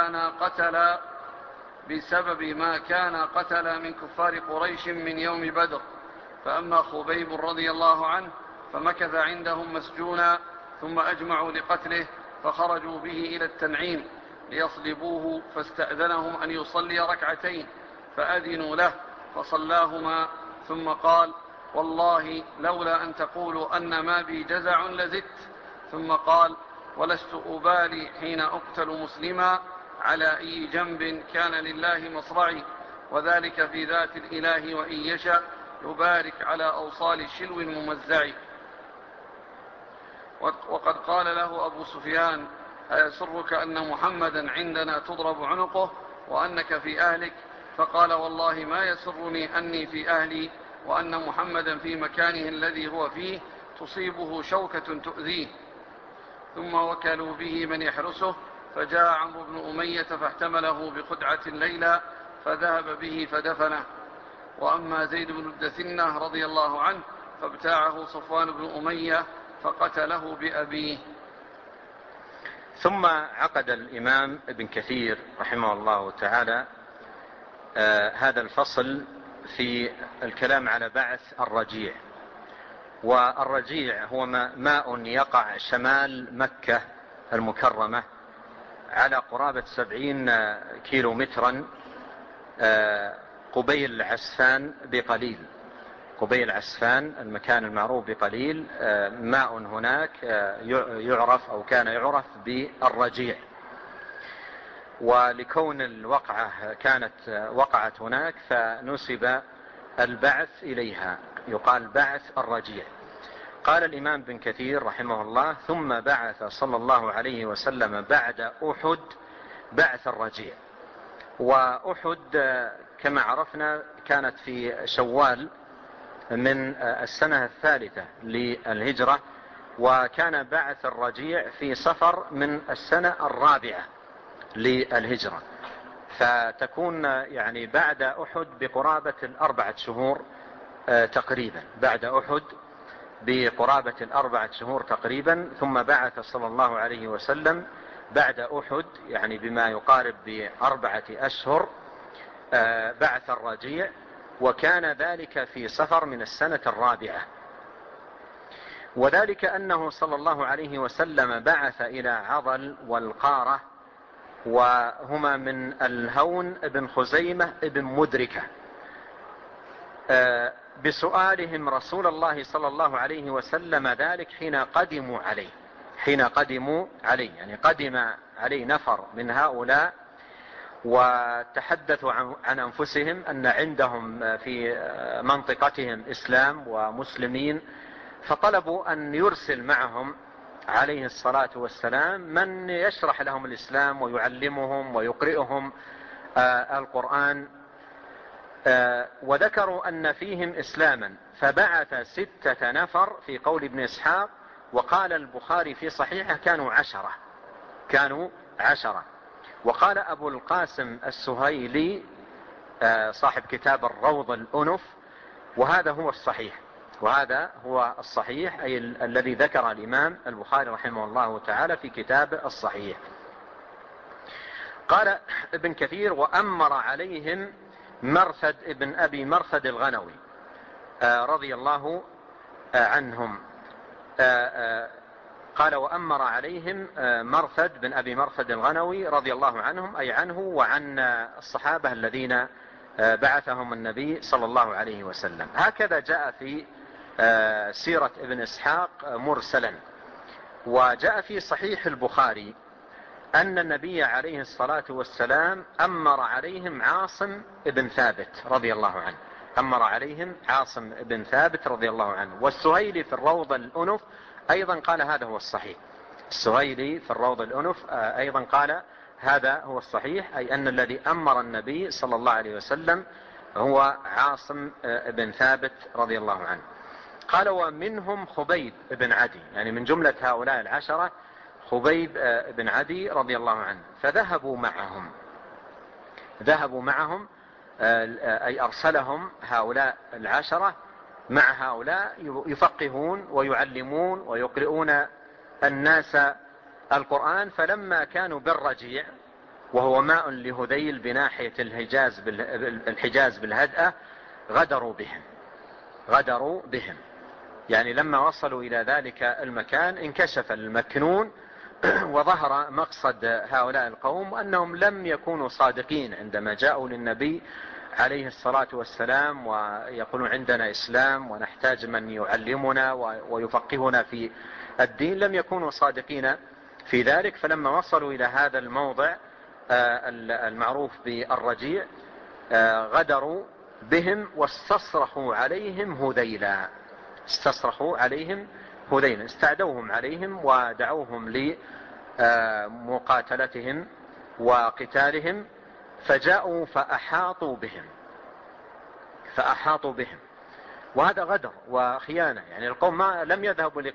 ما كان قتل من كفار قريش من يوم بدر. فأما خبيب رضي الله عنه فمكث عندهم مسجونا، ثم أجمعوا لقتله، فخرجوا به إلى التنعيم ليصلبوه، فاستأذنهم أن يصلي 2 ركعتين، فأذنوا له فصلاهما، ثم قال: والله لولا أن تقولوا أن ما بي جزع لزدت. ثم قال: ولست أبالي حين أقتل مسلما على أي جنب كان لله مصرعي، وذلك في ذات الإله، وإن يشاء يبارك على أوصال شلو ممزع. وقد قال له أبو سفيان: أيسرك أن محمدا عندنا تضرب عنقه وأنك في أهلك؟ فقال: والله ما يسرني أني في أهلي وأن محمدا في مكانه الذي هو فيه تصيبه شوكة تؤذيه. ثم وكلوا به من يحرسه، فجاء عمرو بن أمية فاحتمله بخدعة ليلى، فذهب به فدفنه. وأما زيد بن الدثنة رضي الله عنه فابتاعه صفوان بن أمية فقتله بأبيه. ثم عقد الإمام ابن كثير رحمه الله تعالى هذا الفصل في الكلام على بعث الرجيع. والرجيع هو ماء يقع شمال مكة المكرمة على قرابة 70 كيلومترا قبيل عسفان بقليل، قبيل عسفان المكان المعروف بقليل، ماء هناك يعرف أو كان يعرف بالرجيع. ولكون الوقعة كانت وقعت هناك فنسب البعث إليها، يقال بعث الرجيع. قال الإمام بن كثير رحمه الله: ثم بعث صلى الله عليه وسلم بعد أحد بعث الرجيع. وأحد كما عرفنا كانت في شوال من السنة الثالثة للهجرة، وكان بعث الرجيع في صفر من السنة الرابعة للهجرة، فتكون يعني بعد أحد بقرابة 4 شهور تقريبا، بعد أحد بقرابة 4 شهور تقريبا. ثم بعث صلى الله عليه وسلم بعد أحد يعني بما يقارب ب4 أشهر بعث الرجيع، وكان ذلك في صفر من السنة الرابعة. وذلك أنه صلى الله عليه وسلم بعث إلى عضل والقارة، وهما من الهون بن خزيمة بن مدركة، بسؤالهم رسول الله صلى الله عليه وسلم ذلك حين قدموا عليه، يعني قدم عليه نفر من هؤلاء وتحدثوا عن أنفسهم أن عندهم في منطقتهم إسلام ومسلمين، فطلبوا أن يرسل معهم عليه الصلاة والسلام من يشرح لهم الإسلام ويعلمهم ويقرئهم القرآن. وذكروا أن فيهم إسلاما، فبعث 6 نفر في قول ابن إسحاق، وقال البخاري في صحيحه كانوا 10. وقال أبو القاسم السهيلي صاحب كتاب الروض الأنف: وهذا هو الصحيح أي الذي ذكر الإمام البخاري رحمه الله تعالى في كتاب الصحيح. قال ابن كثير: وأمر عليهم مرثد ابن أبي مرثد الغنوي رضي الله عنهم. قال: وأمر عليهم مرثد بن أبي مرثد الغنوي رضي الله عنهم، أي عنه وعن الصحابة الذين بعثهم النبي صلى الله عليه وسلم. هكذا جاء في سيرة ابن إسحاق مرسلا. وجاء في صحيح البخاري أن النبي عليه الصلاة والسلام أمر عليهم عاصم بن ثابت رضي الله عنه. والسهيلي في الروض الأنف أيضا قال هذا هو الصحيح. أيضا قال هذا هو الصحيح، أي أن الذي أمر النبي صلى الله عليه وسلم هو عاصم بن ثابت رضي الله عنه. قال: ومنهم خبيب بن عدي، يعني من جملة هؤلاء 10 خبيب بن عدي رضي الله عنه. فذهبوا معهم أي أرسلهم هؤلاء 10 مع هؤلاء يفقهون ويعلمون ويقرؤون الناس القرآن. فلما كانوا بالرجيع، وهو ماء لهذيل بناحية الحجاز بالهدأة، غدروا بهم، يعني لما وصلوا إلى ذلك المكان انكشف المكنون وظهر مقصد هؤلاء القوم، أنهم لم يكونوا صادقين عندما جاءوا للنبي عليه الصلاة والسلام ويقولون عندنا إسلام ونحتاج من يعلمنا ويفقهنا في الدين. لم يكونوا صادقين في ذلك. فلما وصلوا إلى هذا الموضع المعروف بالرجيع غدروا بهم واستصرخوا عليهم هذيلا، استعدوهم عليهم ودعوهم لمقاتلتهم وقتالهم. فجاءوا فأحاطوا بهم، وهذا غدر وخيانة. يعني القوم لم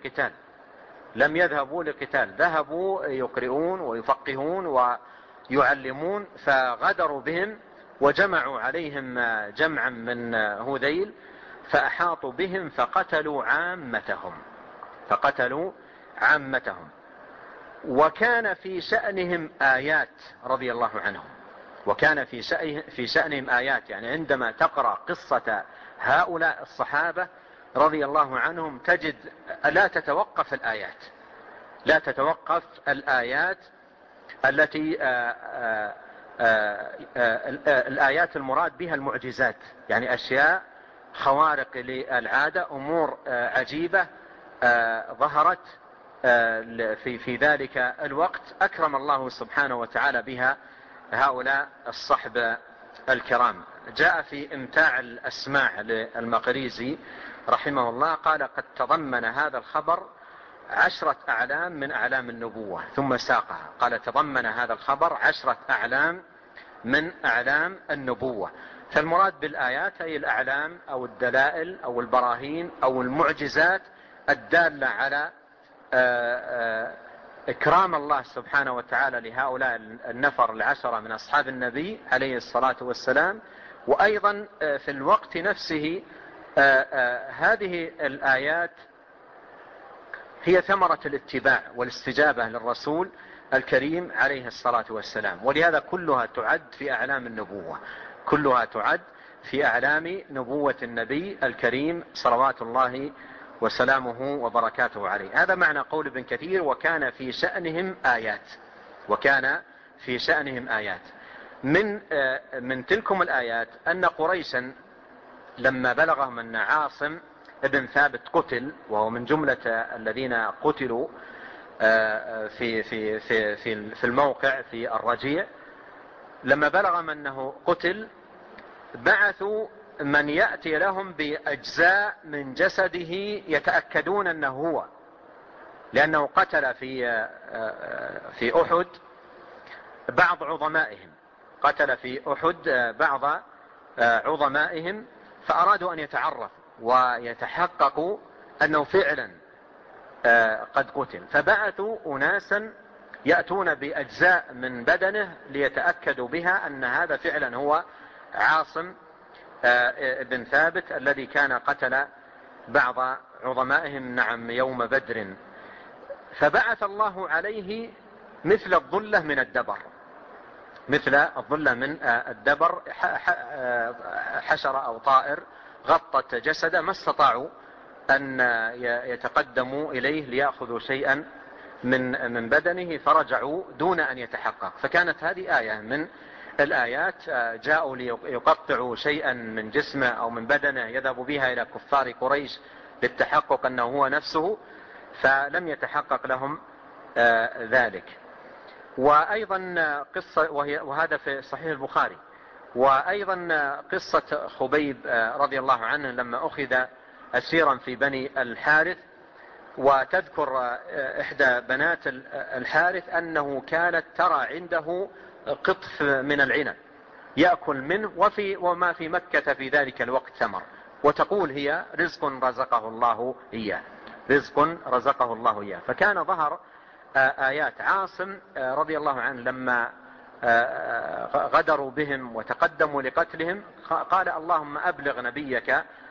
يذهبوا لقتال، ذهبوا يقرؤون ويفقهون ويعلمون، فغدروا بهم وجمعوا عليهم جمعا من هذيل، فأحاطوا بهم فقتلوا عامتهم. وكان في شأنهم آيات رضي الله عنهم، في شأنهم آيات، يعني عندما تقرأ قصة هؤلاء الصحابة رضي الله عنهم تجد لا تتوقف الآيات التي الآيات المراد بها المعجزات، يعني أشياء خوارق للعادة، أمور عجيبة ظهرت في ذلك الوقت أكرم الله سبحانه وتعالى بها هؤلاء الصحب الكرام. جاء في إمتاع الأسماع للمقريزي رحمه الله قال: قد تضمن هذا الخبر 10 أعلام من أعلام النبوة، ثم ساقها. قال: تضمن هذا الخبر 10 أعلام من أعلام النبوة. فالمراد بالآيات أي الأعلام أو الدلائل أو البراهين أو المعجزات الدالة على إكرام الله سبحانه وتعالى لهؤلاء النفر 10 من أصحاب النبي عليه الصلاة والسلام. وأيضا في الوقت نفسه هذه الآيات هي ثمرة الاتباع والاستجابة للرسول الكريم عليه الصلاة والسلام، ولهذا كلها تعد في أعلام النبوة، كلها تعد في أعلام نبوة النبي الكريم صلوات الله وسلامه وبركاته عليه. هذا معنى قول ابن كثير: وكان في شأنهم آيات. وكان في شأنهم آيات. من تلكم الآيات أن قريشا لما بلغهم أن عاصم ابن ثابت قتل، وهو من جملة الذين قتلوا في الموقع في الرجيع، لما بلغهم أنه قتل بعثوا من يأتي لهم بأجزاء من جسده يتأكدون أنه هو، لأنه قتل في أحد بعض عظمائهم، قتل في أحد بعض عظمائهم، فأرادوا أن يتعرفوا ويتحققوا أنه فعلا قد قتل، فبعثوا أناسا يأتون بأجزاء من بدنه ليتأكدوا بها أن هذا فعلا هو عاصم ابن ثابت الذي كان قتل بعض عظمائهم نعم يوم بدر. فبعث الله عليه مثل الظلة من الدبر، مثل الظلة من الدبر، حشرة أو طائر غطت جسده، ما استطاعوا أن يتقدموا إليه ليأخذوا شيئا من بدنه، فرجعوا دون أن يتحقق. فكانت هذه آية من الآيات. جاءوا ليقطعوا شيئا من جسمه أو من بدنه يذهب بها إلى كفار قريش للتحقق أنه هو نفسه، فلم يتحقق لهم ذلك. وأيضا قصة، وهذا في صحيح البخاري. وأيضا قصة خبيب رضي الله عنه لما أخذ أسيرا في بني الحارث، وتذكر إحدى بنات الحارث أنه كانت ترى عنده قطف من العنب يأكل منه، وما في مكة في ذلك الوقت ثمر، وتقول هي رزق رزقه الله إياه، رزق رزقه الله إياه. فكان ظهر آيات. عاصم رضي الله عنه لما غدروا بهم وتقدموا لقتلهم قال: اللهم أبلغ نبيك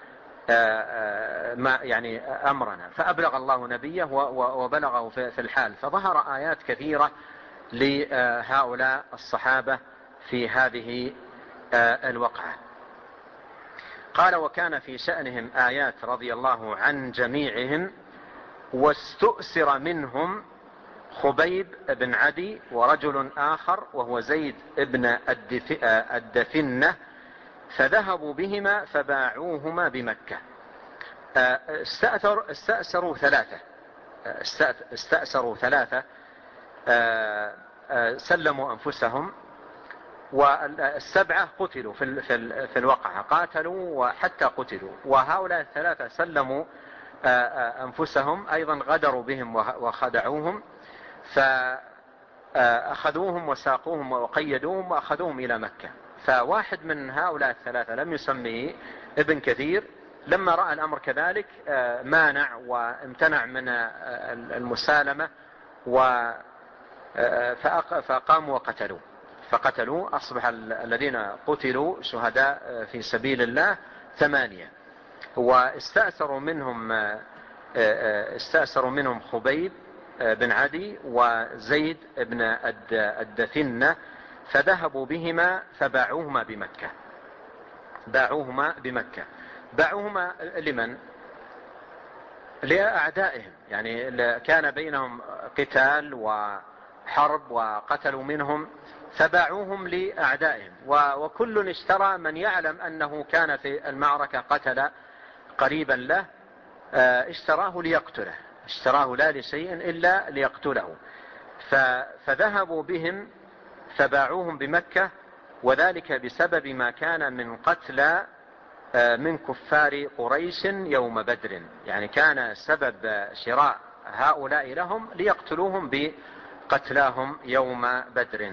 ما يعني أمرنا، فأبلغ الله نبيه وبلغه في الحال. فظهر آيات كثيرة لهؤلاء الصحابة في هذه الوقعة. قال: وكان في شأنهم آيات رضي الله عن جميعهم، واستؤسر منهم خبيب بن عدي ورجل آخر وهو زيد بن الدفنة، فذهبوا بهما فباعوهما بمكة. استأسروا ثلاثة سلموا أنفسهم، والسبعة قتلوا في الوقعة، قاتلوا وحتى قتلوا. وهؤلاء الثلاثة سلموا أنفسهم أيضا، غدروا بهم وخدعوهم، فأخذوهم وساقوهم وقيدوهم وأخذوهم إلى مكة. فواحد من هؤلاء الثلاثة لم يسميه ابن كثير، لما رأى الأمر كذلك مانع وامتنع من المسالمة، فقاموا فقتلوا. أصبح الذين قتلوا شهداء في سبيل الله 8. واستأسروا منهم خبيب بن عدي وزيد بن الدفنة، فذهبوا بهما فباعوهما بمكة. باعوهما لمن؟ لأعدائهم، يعني كان بينهم قتال وحرب وقتلوا منهم، فباعوهم لأعدائهم. وكل اشترى من يعلم أنه كان في المعركة قتل قريبا له، اشتراه ليقتله، اشتراه لا لشيء إلا ليقتله. فذهبوا بهم فباعوهم بمكة، وذلك بسبب ما كان من قتلى من كفار قريش يوم بدر. يعني كان سبب شراء هؤلاء لهم ليقتلوهم بقتلاهم يوم بدر.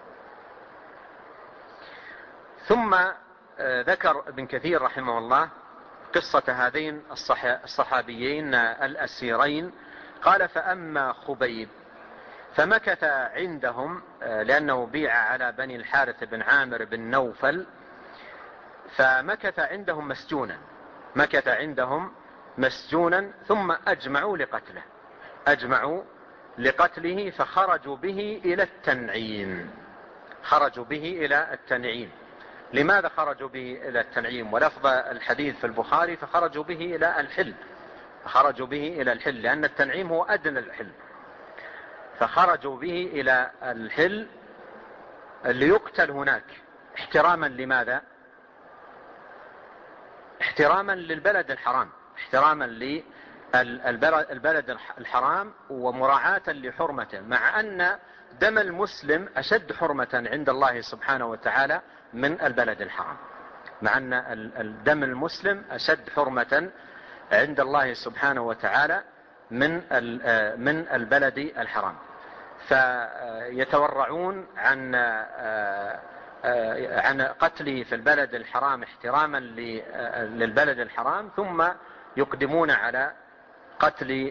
ثم ذكر ابن كثير رحمه الله قصة هذين الصحابيين الأسيرين. قال: فأما خبيب فمكث عندهم، لأنه بيع على بني الحارث بن عامر بن نوفل، فمكث عندهم مسجونا، مكث عندهم مسجونا، ثم أجمعوا لقتله فخرجوا به إلى التنعيم. خرجوا به إلى التنعيم. لماذا خرجوا به إلى التنعيم؟ ولفظ الحديث في البخاري فخرجوا به إلى الحل، خرجوا به إلى الحل، لأن التنعيم هو أدنى الحل، فخرجوا به إلى الحل ليقتل هناك احتراما. لماذا؟ احتراما للبلد الحرام، احتراما للبلد الحرام، ومراعاة لحرمته، مع أن دم المسلم أشد حرمة عند الله سبحانه وتعالى من البلد الحرام، مع أن الدم المسلم أشد حرمة عند الله سبحانه وتعالى من البلد الحرام. فيتورعون عن قتله في البلد الحرام احتراما للبلد الحرام، ثم يقدمون على قتل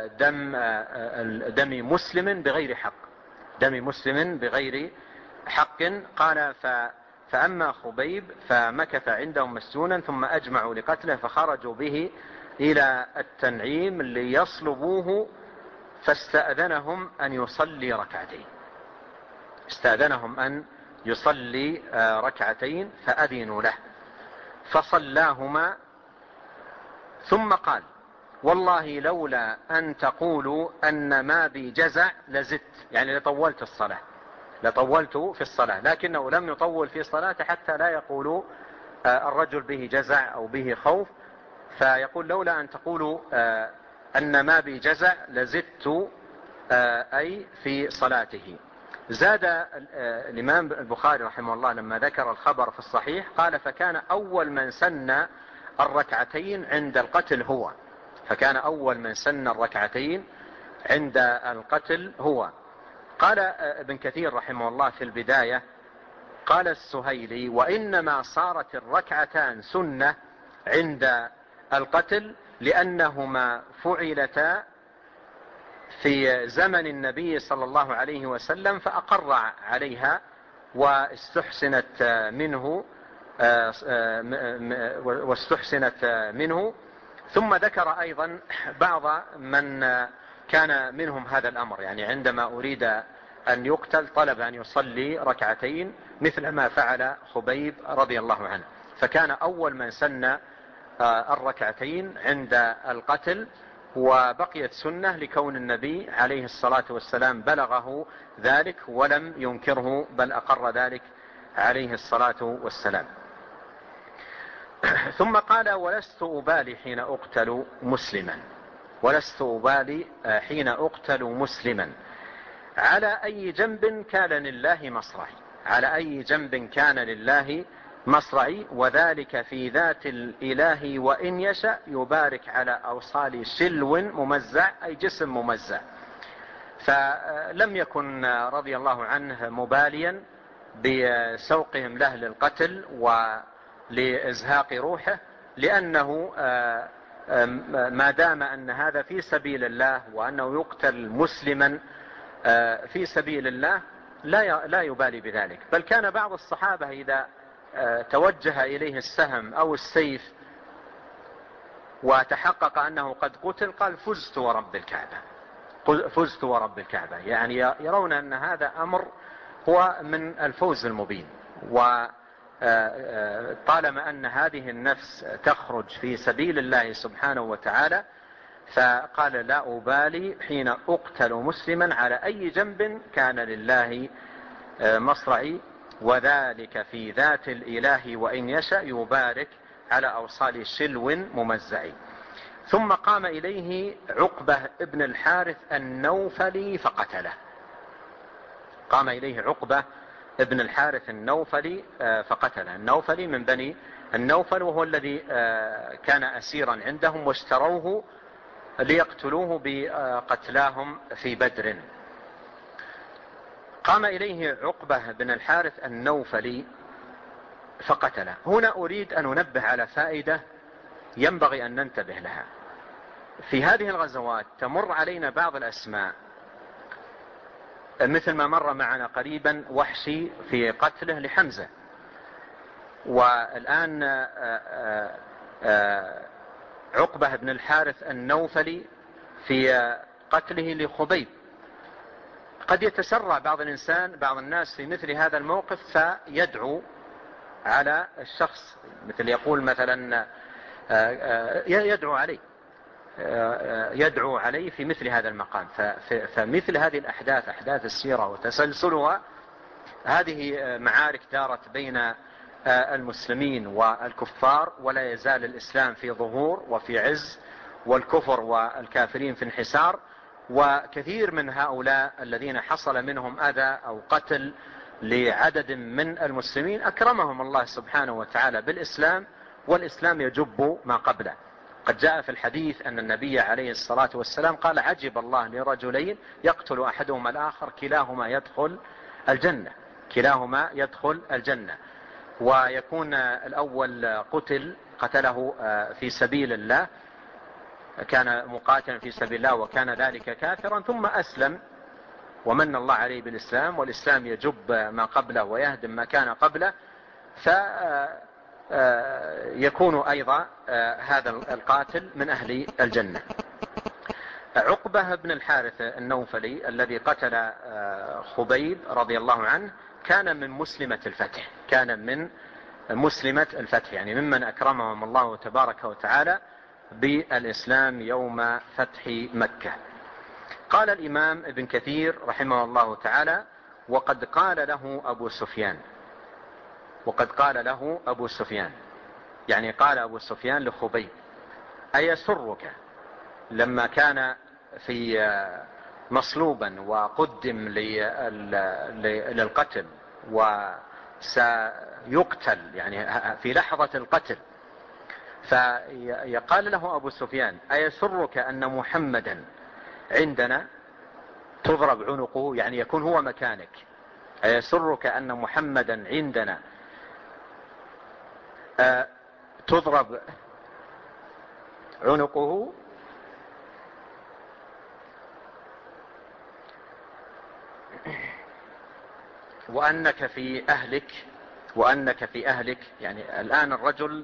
دم مسلم بغير حق، دم مسلم بغير حق. قال: فأما خبيب فمكث عندهم مسجونا، ثم أجمعوا لقتله فخرجوا به إلى التنعيم ليصلبوه، فاستأذنهم أن يصلي ركعتين، استأذنهم أن يصلي ركعتين، فأذنوا له فصلاهما، ثم قال: والله لولا أن تقولوا أن ما بي جزع لزدت، يعني لطولت الصلاة، لطولت في الصلاة، لكنه لم يطول في صلاته حتى لا يقولوا الرجل به جزع أو به خوف، فيقول: لولا أن تقولوا أن ما بي جزع لزدت، أي في صلاته. زاد الإمام البخاري رحمه الله لما ذكر الخبر في الصحيح قال: فكان أول من سن الركعتين عند القتل هو، فكان أول من سن الركعتين عند القتل هو. قال ابن كثير رحمه الله في البداية: قال السهيلي: وإنما صارت الركعتان سنة عند القتل لأنهما فعلتا في زمن النبي صلى الله عليه وسلم فأقر عليها واستحسنت منه. ثم ذكر أيضا بعض من كان منهم هذا الأمر، يعني عندما أريد أن يقتل طلب أن يصلي ركعتين مثل ما فعل خبيب رضي الله عنه، فكان أول من سن الركعتين عند القتل، وبقيت سنة لكون النبي عليه الصلاة والسلام بلغه ذلك ولم ينكره، بل أقر ذلك عليه الصلاة والسلام. ثم قال: ولست أبالي حين أقتل مسلما، ولست أبالي حين أقتل مسلما على أي جنب كان لله مصرعي، على أي جنب كان لله مصرعي، وذلك في ذات الإله وإن يشاء يبارك على أوصال شلو ممزع، أي جسم ممزع. فلم يكن رضي الله عنه مباليا بسوقهم له للقتل ولإزهاق روحه، لأنه ما دام أن هذا في سبيل الله وأنه يقتل مسلما في سبيل الله لا يبالي بذلك. بل كان بعض الصحابة إذا توجه إليه السهم أو السيف وتحقق أنه قد قتل قال: فزت ورب الكعبة، فزت ورب الكعبة، يعني يرون أن هذا أمر هو من الفوز المبين. وطالما أن هذه النفس تخرج في سبيل الله سبحانه وتعالى، فقال: لا أبالي حين أقتل مسلما على أي جنب كان لله مصرعي، وذلك في ذات الإله وإن يشاء يبارك على أوصال شلو ممزع. ثم قام إليه عقبة ابن الحارث النوفلي فقتله، قام إليه عقبة ابن الحارث النوفلي فقتله. النوفلي من بني النوفل، وهو الذي كان أسيرا عندهم واشتروه ليقتلوه بقتلاهم في بدر. قام إليه عقبة بن الحارث النوفلي فقتله. هنا أريد أن أنبه على فائدة ينبغي أن ننتبه لها. في هذه الغزوات تمر علينا بعض الأسماء، مثل ما مر معنا قريبا وحشي في قتله لحمزة، والآن عقبة بن الحارث النوفلي في قتله لخبيب. قد يتسرع بعض الناس في مثل هذا الموقف فيدعو على الشخص، مثل يقول مثلا يدعو عليه في مثل هذا المقام. فمثل هذه الأحداث، أحداث السيرة وتسلسلها، هذه معارك دارت بين المسلمين والكفار، ولا يزال الإسلام في ظهور وفي عز، والكفر والكافرين في انحسار. وكثير من هؤلاء الذين حصل منهم أذى أو قتل لعدد من المسلمين أكرمهم الله سبحانه وتعالى بالإسلام، والإسلام يجب ما قبله. قد جاء في الحديث أن النبي عليه الصلاة والسلام قال: عجب الله لرجلين يقتل أحدهما الآخر كلاهما يدخل الجنة. ويكون الأول قتله في سبيل الله، كان مقاتلا في سبيل الله وكان ذلك كافرا، ثم أسلم ومن الله عليه بالإسلام، والإسلام يجب ما قبله ويهدم ما كان قبله، فيكون أيضا هذا القاتل من أهل الجنة. عقبة بن الحارث النوفلي الذي قتل خبيب رضي الله عنه كان من مسلمة الفتح، يعني ممن أكرمهم الله تبارك وتعالى بالإسلام يوم فتح مكة. قال الإمام ابن كثير رحمه الله تعالى: وقد قال له أبو سفيان، يعني قال أبو سفيان لخبيب: أيسرك، لما كان في مصلوبا وقدم للقتل وسيقتل يعني في لحظة القتل، فيقال له أبو سفيان: أيسرك أن محمدا عندنا تضرب عنقه، يعني يكون هو مكانك، أيسرك أن محمدا عندنا تضرب عنقه، وأنك في أهلك، يعني الآن الرجل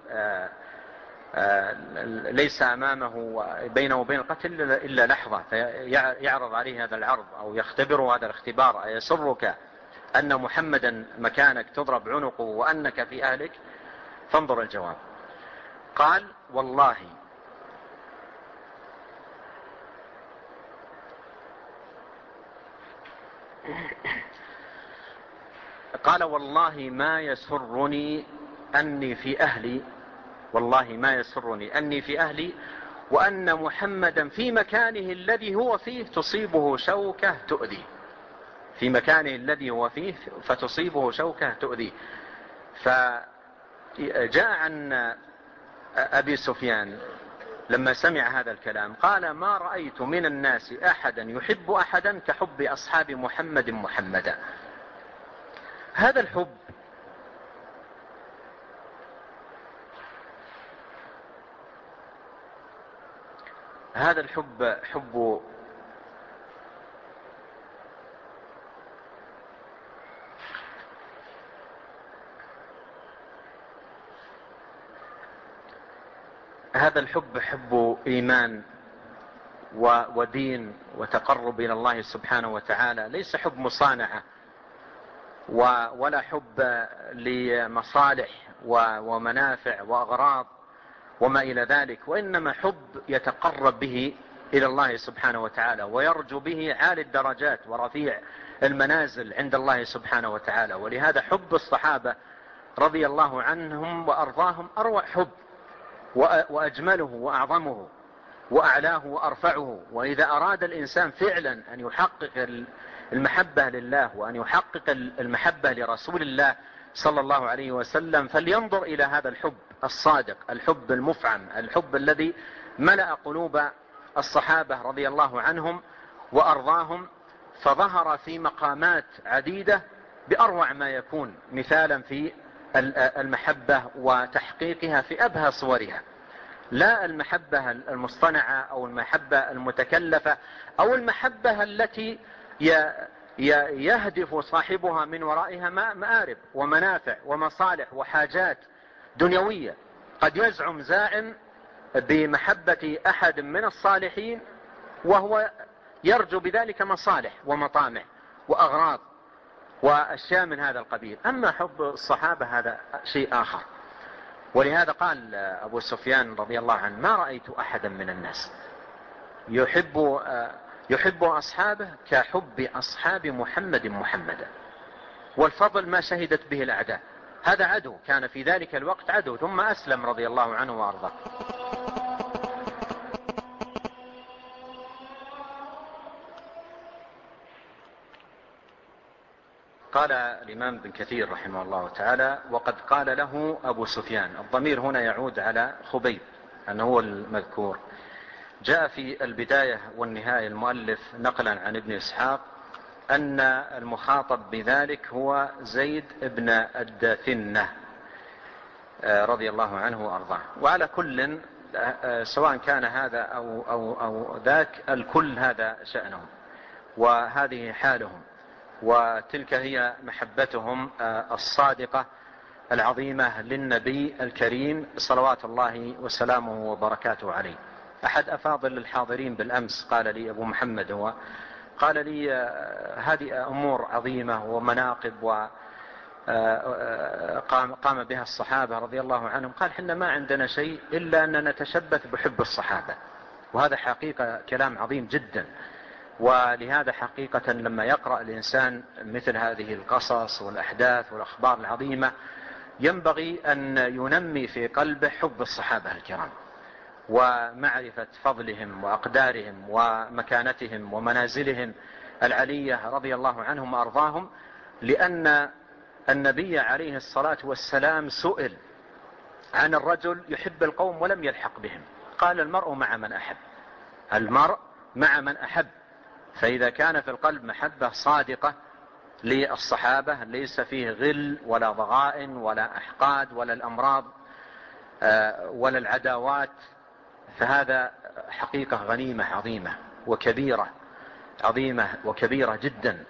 ليس أمامه بينه وبين القتل إلا لحظة، فيعرض عليه هذا العرض أو يختبره هذا الاختبار: أيسرك أن محمدا مكانك تضرب عنقه وأنك في أهلك؟ فانظر الجواب. قال: والله ما يسرني أني في أهلي، وأن محمدا في مكانه الذي هو فيه تصيبه شوكة تؤذيه. فجاء عن أبي سفيان لما سمع هذا الكلام قال: ما رأيت من الناس أحدا يحب أحدا كحب أصحاب محمدا. هذا الحب حب إيمان ودين وتقرب إلى الله سبحانه وتعالى، ليس حب مصانعة ولا حب لمصالح ومنافع وأغراض وما إلى ذلك، وإنما حب يتقرب به إلى الله سبحانه وتعالى ويرجو به عالي الدرجات ورفيع المنازل عند الله سبحانه وتعالى. ولهذا حب الصحابة رضي الله عنهم وأرضاهم أروع حب وأجمله وأعظمه وأعلاه وأرفعه. وإذا أراد الإنسان فعلا أن يحقق المحبة لله وأن يحقق المحبة لرسول الله صلى الله عليه وسلم، فلينظر إلى هذا الحب الصادق، الحب المفعم، الحب الذي ملأ قلوب الصحابة رضي الله عنهم وأرضاهم، فظهر في مقامات عديدة بأروع ما يكون، مثالا في المحبة وتحقيقها في أبهى صورها، لا المحبة المصطنعة أو المحبة المتكلفة أو المحبة التي يهدف صاحبها من ورائها مآرب ومنافع ومصالح وحاجات دنيوية. قد يزعم زائم بمحبة أحد من الصالحين وهو يرجو بذلك مصالح ومطامع وأغراض وأشياء من هذا القبيل. أما حب الصحابة هذا شيء آخر. ولهذا قال أبو سفيان رضي الله عنه: ما رأيت أحدا من الناس يحب أصحابه كحب أصحاب محمد محمدا، والفضل ما شهدت به الأعداء. هذا عدو، كان في ذلك الوقت عدو، ثم أسلم رضي الله عنه وأرضاه. قال الإمام ابن كثير رحمه الله تعالى: وقد قال له أبو سفيان. الضمير هنا يعود على خبيب أنه هو المذكور. جاء في البداية والنهاية المؤلف نقلا عن ابن إسحاق أن المخاطب بذلك هو زيد بن الداثنة رضي الله عنه وأرضاه. وعلى كل سواء كان هذا أو ذاك، الكل هذا شأنهم وهذه حالهم، وتلك هي محبتهم الصادقة العظيمة للنبي الكريم صلوات الله وسلامه وبركاته عليه. أحد أفاضل الحاضرين بالأمس قال لي أبو محمد، هو قال لي: هذه أمور عظيمة ومناقب قام بها الصحابة رضي الله عنهم. قال: حنا ما عندنا شيء إلا أن نتشبث بحب الصحابة. وهذا حقيقة كلام عظيم جدا. ولهذا حقيقة لما يقرأ الإنسان مثل هذه القصص والأحداث والأخبار العظيمة ينبغي أن ينمي في قلبه حب الصحابة الكرام ومعرفة فضلهم وأقدارهم ومكانتهم ومنازلهم العلية رضي الله عنهم وأرضاهم. لأن النبي عليه الصلاة والسلام سئل عن الرجل يحب القوم ولم يلحق بهم، قال: المرء مع من أحب. المرء مع من أحب. فإذا كان في القلب محبة صادقة للصحابة ليس فيه غل ولا ضغائن ولا أحقاد ولا الأمراض ولا العداوات، فهذا حقيقة غنيمة عظيمة وكبيرة، عظيمة وكبيرة جدا.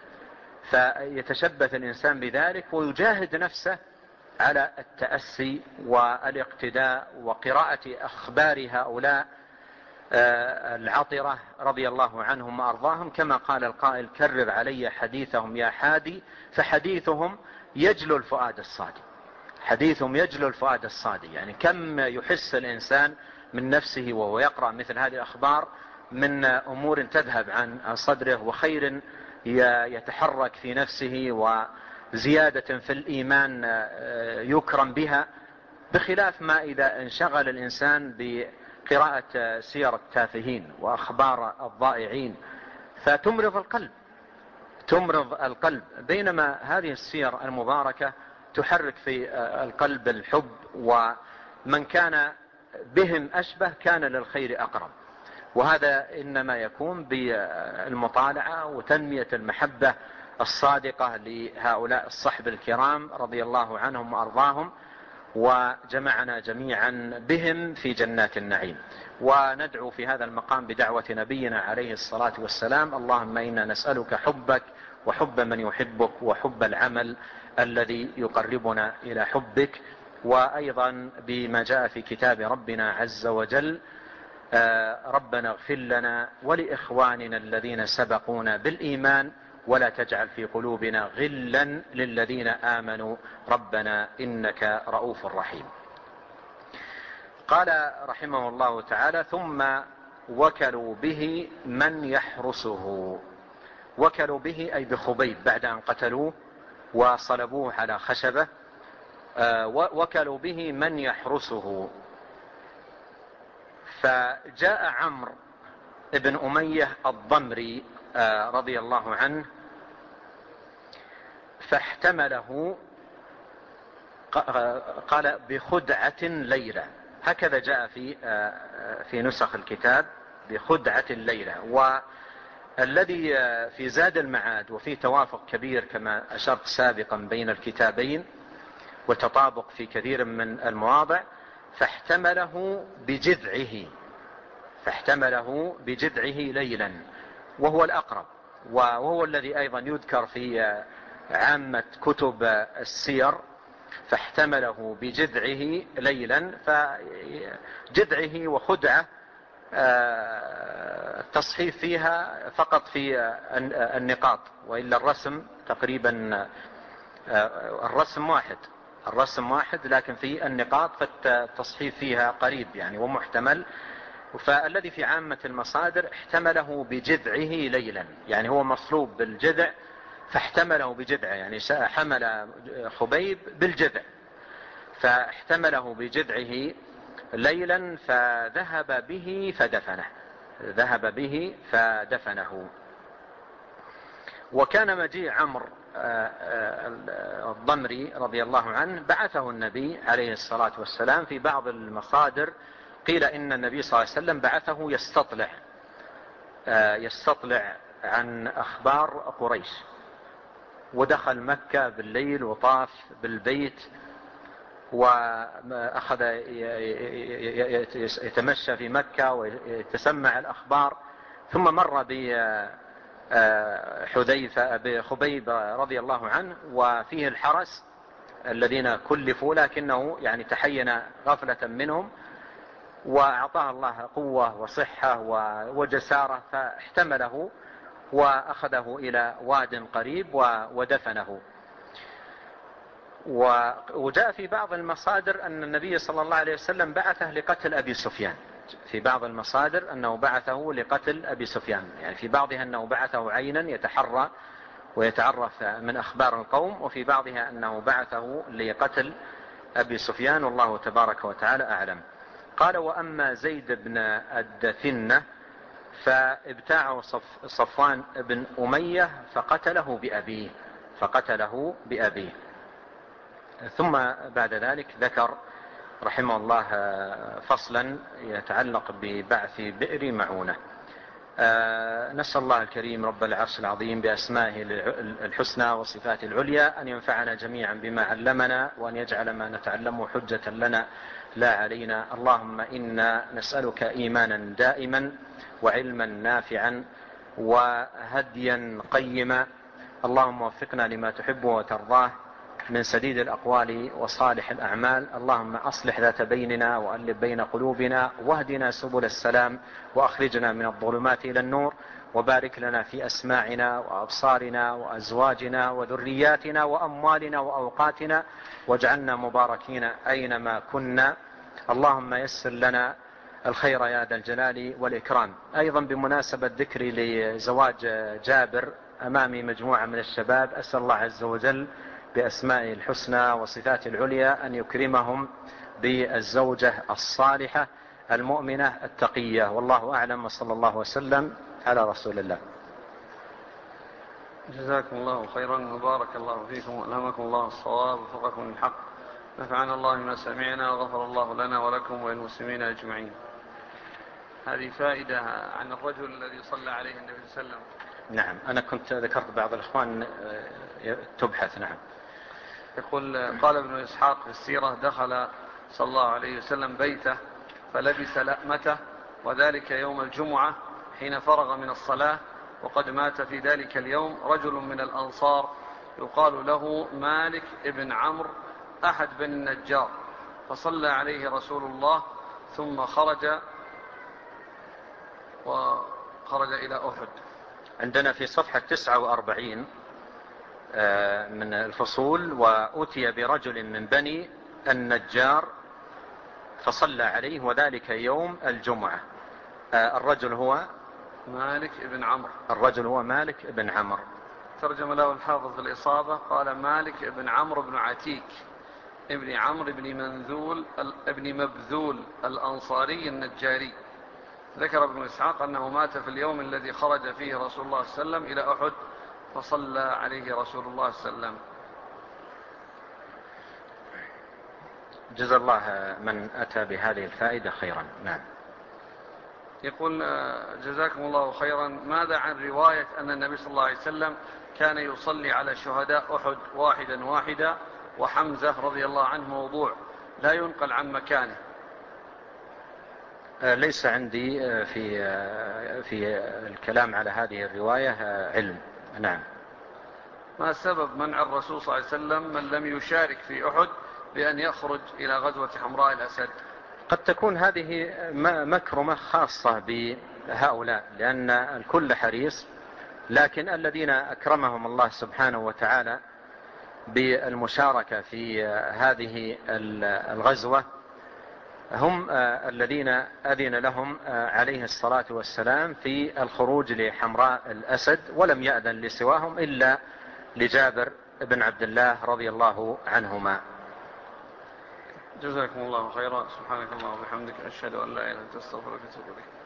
فيتشبث الإنسان بذلك ويجاهد نفسه على التأسي والاقتداء وقراءة أخبار هؤلاء العطرة رضي الله عنهم وأرضاهم، كما قال القائل: كرر علي حديثهم يا حادي، فحديثهم يجلو الفؤاد الصادق. حديثهم يجلو الفؤاد الصادق، يعني كم يحس الإنسان من نفسه وهو يقرأ مثل هذه الأخبار من أمور تذهب عن صدره وخير يتحرك في نفسه وزيادة في الإيمان يكرم بها، بخلاف ما إذا انشغل الإنسان بقراءة سير التافهين وأخبار الضائعين فتمرض القلب، تمرض القلب. بينما هذه السير المباركة تحرك في القلب الحب، ومن كان بهم أشبه كان للخير أقرب. وهذا إنما يكون بالمطالعة وتنمية المحبة الصادقة لهؤلاء الصحب الكرام رضي الله عنهم وأرضاهم، وجمعنا جميعا بهم في جنات النعيم. وندعو في هذا المقام بدعوة نبينا عليه الصلاة والسلام: اللهم إنا نسألك حبك وحب من يحبك وحب العمل الذي يقربنا إلى حبك. وأيضا بما جاء في كتاب ربنا عز وجل: ربنا اغفر لنا ولإخواننا الذين سبقونا بالإيمان ولا تجعل في قلوبنا غلا للذين آمنوا ربنا إنك رؤوف رحيم. قال رحمه الله تعالى: ثم وكلوا به من يحرسه. وكلوا به أي بخبيب بعد أن قتلوه وصلبوه على خشبة، وكلوا به من يحرسه. فجاء عمرو بن أمية الضمري رضي الله عنه فاحتمله، قال بخدعة ليلة، هكذا جاء في نسخ الكتاب بخدعة ليلة. والذي في زاد المعاد وفي توافق كبير كما أشرت سابقا بين الكتابين وتطابق في كثير من المواضع، فاحتمله بجذعه ليلا، وهو الأقرب، وهو الذي أيضا يذكر في عامة كتب السير، فاحتمله بجذعه ليلا. فجذعه وخدعة التصحيف فيها فقط في النقاط، وإلا الرسم تقريبا الرسم واحد، لكن في النقاط فالتصحيف فيها قريب يعني ومحتمل. فالذي في عامة المصادر احتمله بجذعه ليلا، يعني هو مصلوب بالجذع فاحتمله بجذعه، يعني حمل خبيب بالجذع فاحتمله بجذعه ليلا فذهب به فدفنه. وكان مجيء عمرو الضمري رضي الله عنه بعثه النبي عليه الصلاة والسلام. في بعض المصادر قيل إن النبي صلى الله عليه وسلم بعثه يستطلع عن أخبار قريش، ودخل مكة بالليل وطاف بالبيت وأخذ يتمشى في مكة ويتسمع الأخبار. ثم مر بخبيب رضي الله عنه وفيه الحرس الذين كلفوا، لكنه يعني تحين غفلة منهم، وأعطاه الله قوة وصحة وجسارة فاحتمله وأخذه إلى واد قريب ودفنه. وجاء في بعض المصادر أن النبي صلى الله عليه وسلم بعثه لقتل أبي سفيان، في بعض المصادر أنه بعثه لقتل أبي سفيان، يعني في بعضها أنه بعثه عينا يتحرى ويتعرف من أخبار القوم، وفي بعضها أنه بعثه لقتل أبي سفيان، والله تبارك وتعالى أعلم. قال: وأما زيد بن الدثنة فابتاعه صفوان بن أمية فقتله بأبيه. ثم بعد ذلك ذكر رحمه الله فصلا يتعلق ببعث بئر معونة. نسأل الله الكريم رب العرش العظيم بأسمائه الحسنى وصفاته العليا أن ينفعنا جميعا بما علمنا، وأن يجعل ما نتعلمه حجة لنا لا علينا. اللهم إنا نسألك إيمانا دائما وعلما نافعا وهديا قيما. اللهم وفقنا لما تحب وترضاه من سديد الأقوال وصالح الأعمال. اللهم أصلح ذات بيننا وألف بين قلوبنا واهدنا سبل السلام وأخرجنا من الظلمات إلى النور، وبارك لنا في أسماعنا وأبصارنا وأزواجنا وذرياتنا وأموالنا وأوقاتنا، واجعلنا مباركين أينما كنا. اللهم يسر لنا الخير يا ذا الجلال والإكرام. أيضا بمناسبة ذكري لزواج جابر أمامي مجموعة من الشباب، أسأل الله عز وجل بأسمائه الحسنى وصفاته العليا أن يكرمهم بالزوجة الصالحة المؤمنة التقية، والله أعلم، وصلى الله وسلم على رسول الله. جزاكم الله خيرا وبارك الله فيكم وألهمكم الله الصواب ووفقكم للحق، نفعنا الله ما سمعنا وغفر الله لنا ولكم وللمسلمين أجمعين. هذه فائدة عن الرجل الذي صلى عليه النبي صلى الله عليه وسلم. نعم، أنا كنت ذكرت بعض الإخوان تبحث. نعم. يقول: قال ابن إسحاق في السيرة: دخل صلى الله عليه وسلم بيته فلبس لأمته، وذلك يوم الجمعة حين فرغ من الصلاة، وقد مات في ذلك اليوم رجل من الأنصار يقال له مالك ابن عمرو أحد بن النجار، فصلى عليه رسول الله ثم خرج إلى أحد. عندنا في صفحة 49 من الفصول: وأتي برجل من بني النجار فصلى عليه وذلك يوم الجمعة. الرجل هو مالك بن عمرو. ترجم له الحافظ في الإصابة قال: مالك بن عمرو بن عتيك ابن عمرو ابن مبذول الأنصاري النجاري. ذكر ابن إسحاق أنه مات في اليوم الذي خرج فيه رسول الله صلى الله عليه وسلم إلى أحد، فصلى عليه رسول الله صلى الله عليه وسلم. جزا الله من أتى بهذه الفائدة خيرا. نعم. يقول جزاكم الله خيرا، ماذا عن رواية أن النبي صلى الله عليه وسلم كان يصلي على شهداء أحد واحدا واحدا وحمزة رضي الله عنه موضوع لا ينقل عن مكانه؟ ليس عندي في الكلام على هذه الرواية علم. نعم. ما سبب منع الرسول صلى الله عليه وسلم من لم يشارك في أحد بأن يخرج إلى غزوة حمراء الأسد؟ قد تكون هذه مكرمة خاصة بهؤلاء لأن الكل حريص، لكن الذين أكرمهم الله سبحانه وتعالى بالمشاركة في هذه الغزوة هم الذين أذن لهم عليه الصلاة والسلام في الخروج لحمراء الأسد، ولم يأذن لسواهم إلا لجابر بن عبد الله رضي الله عنهما. جزاكم الله خيرا. سبحانك اللهم وبحمدك، أشهد أن لا إله إلا أنت، أستغفرك وأتوب إليك.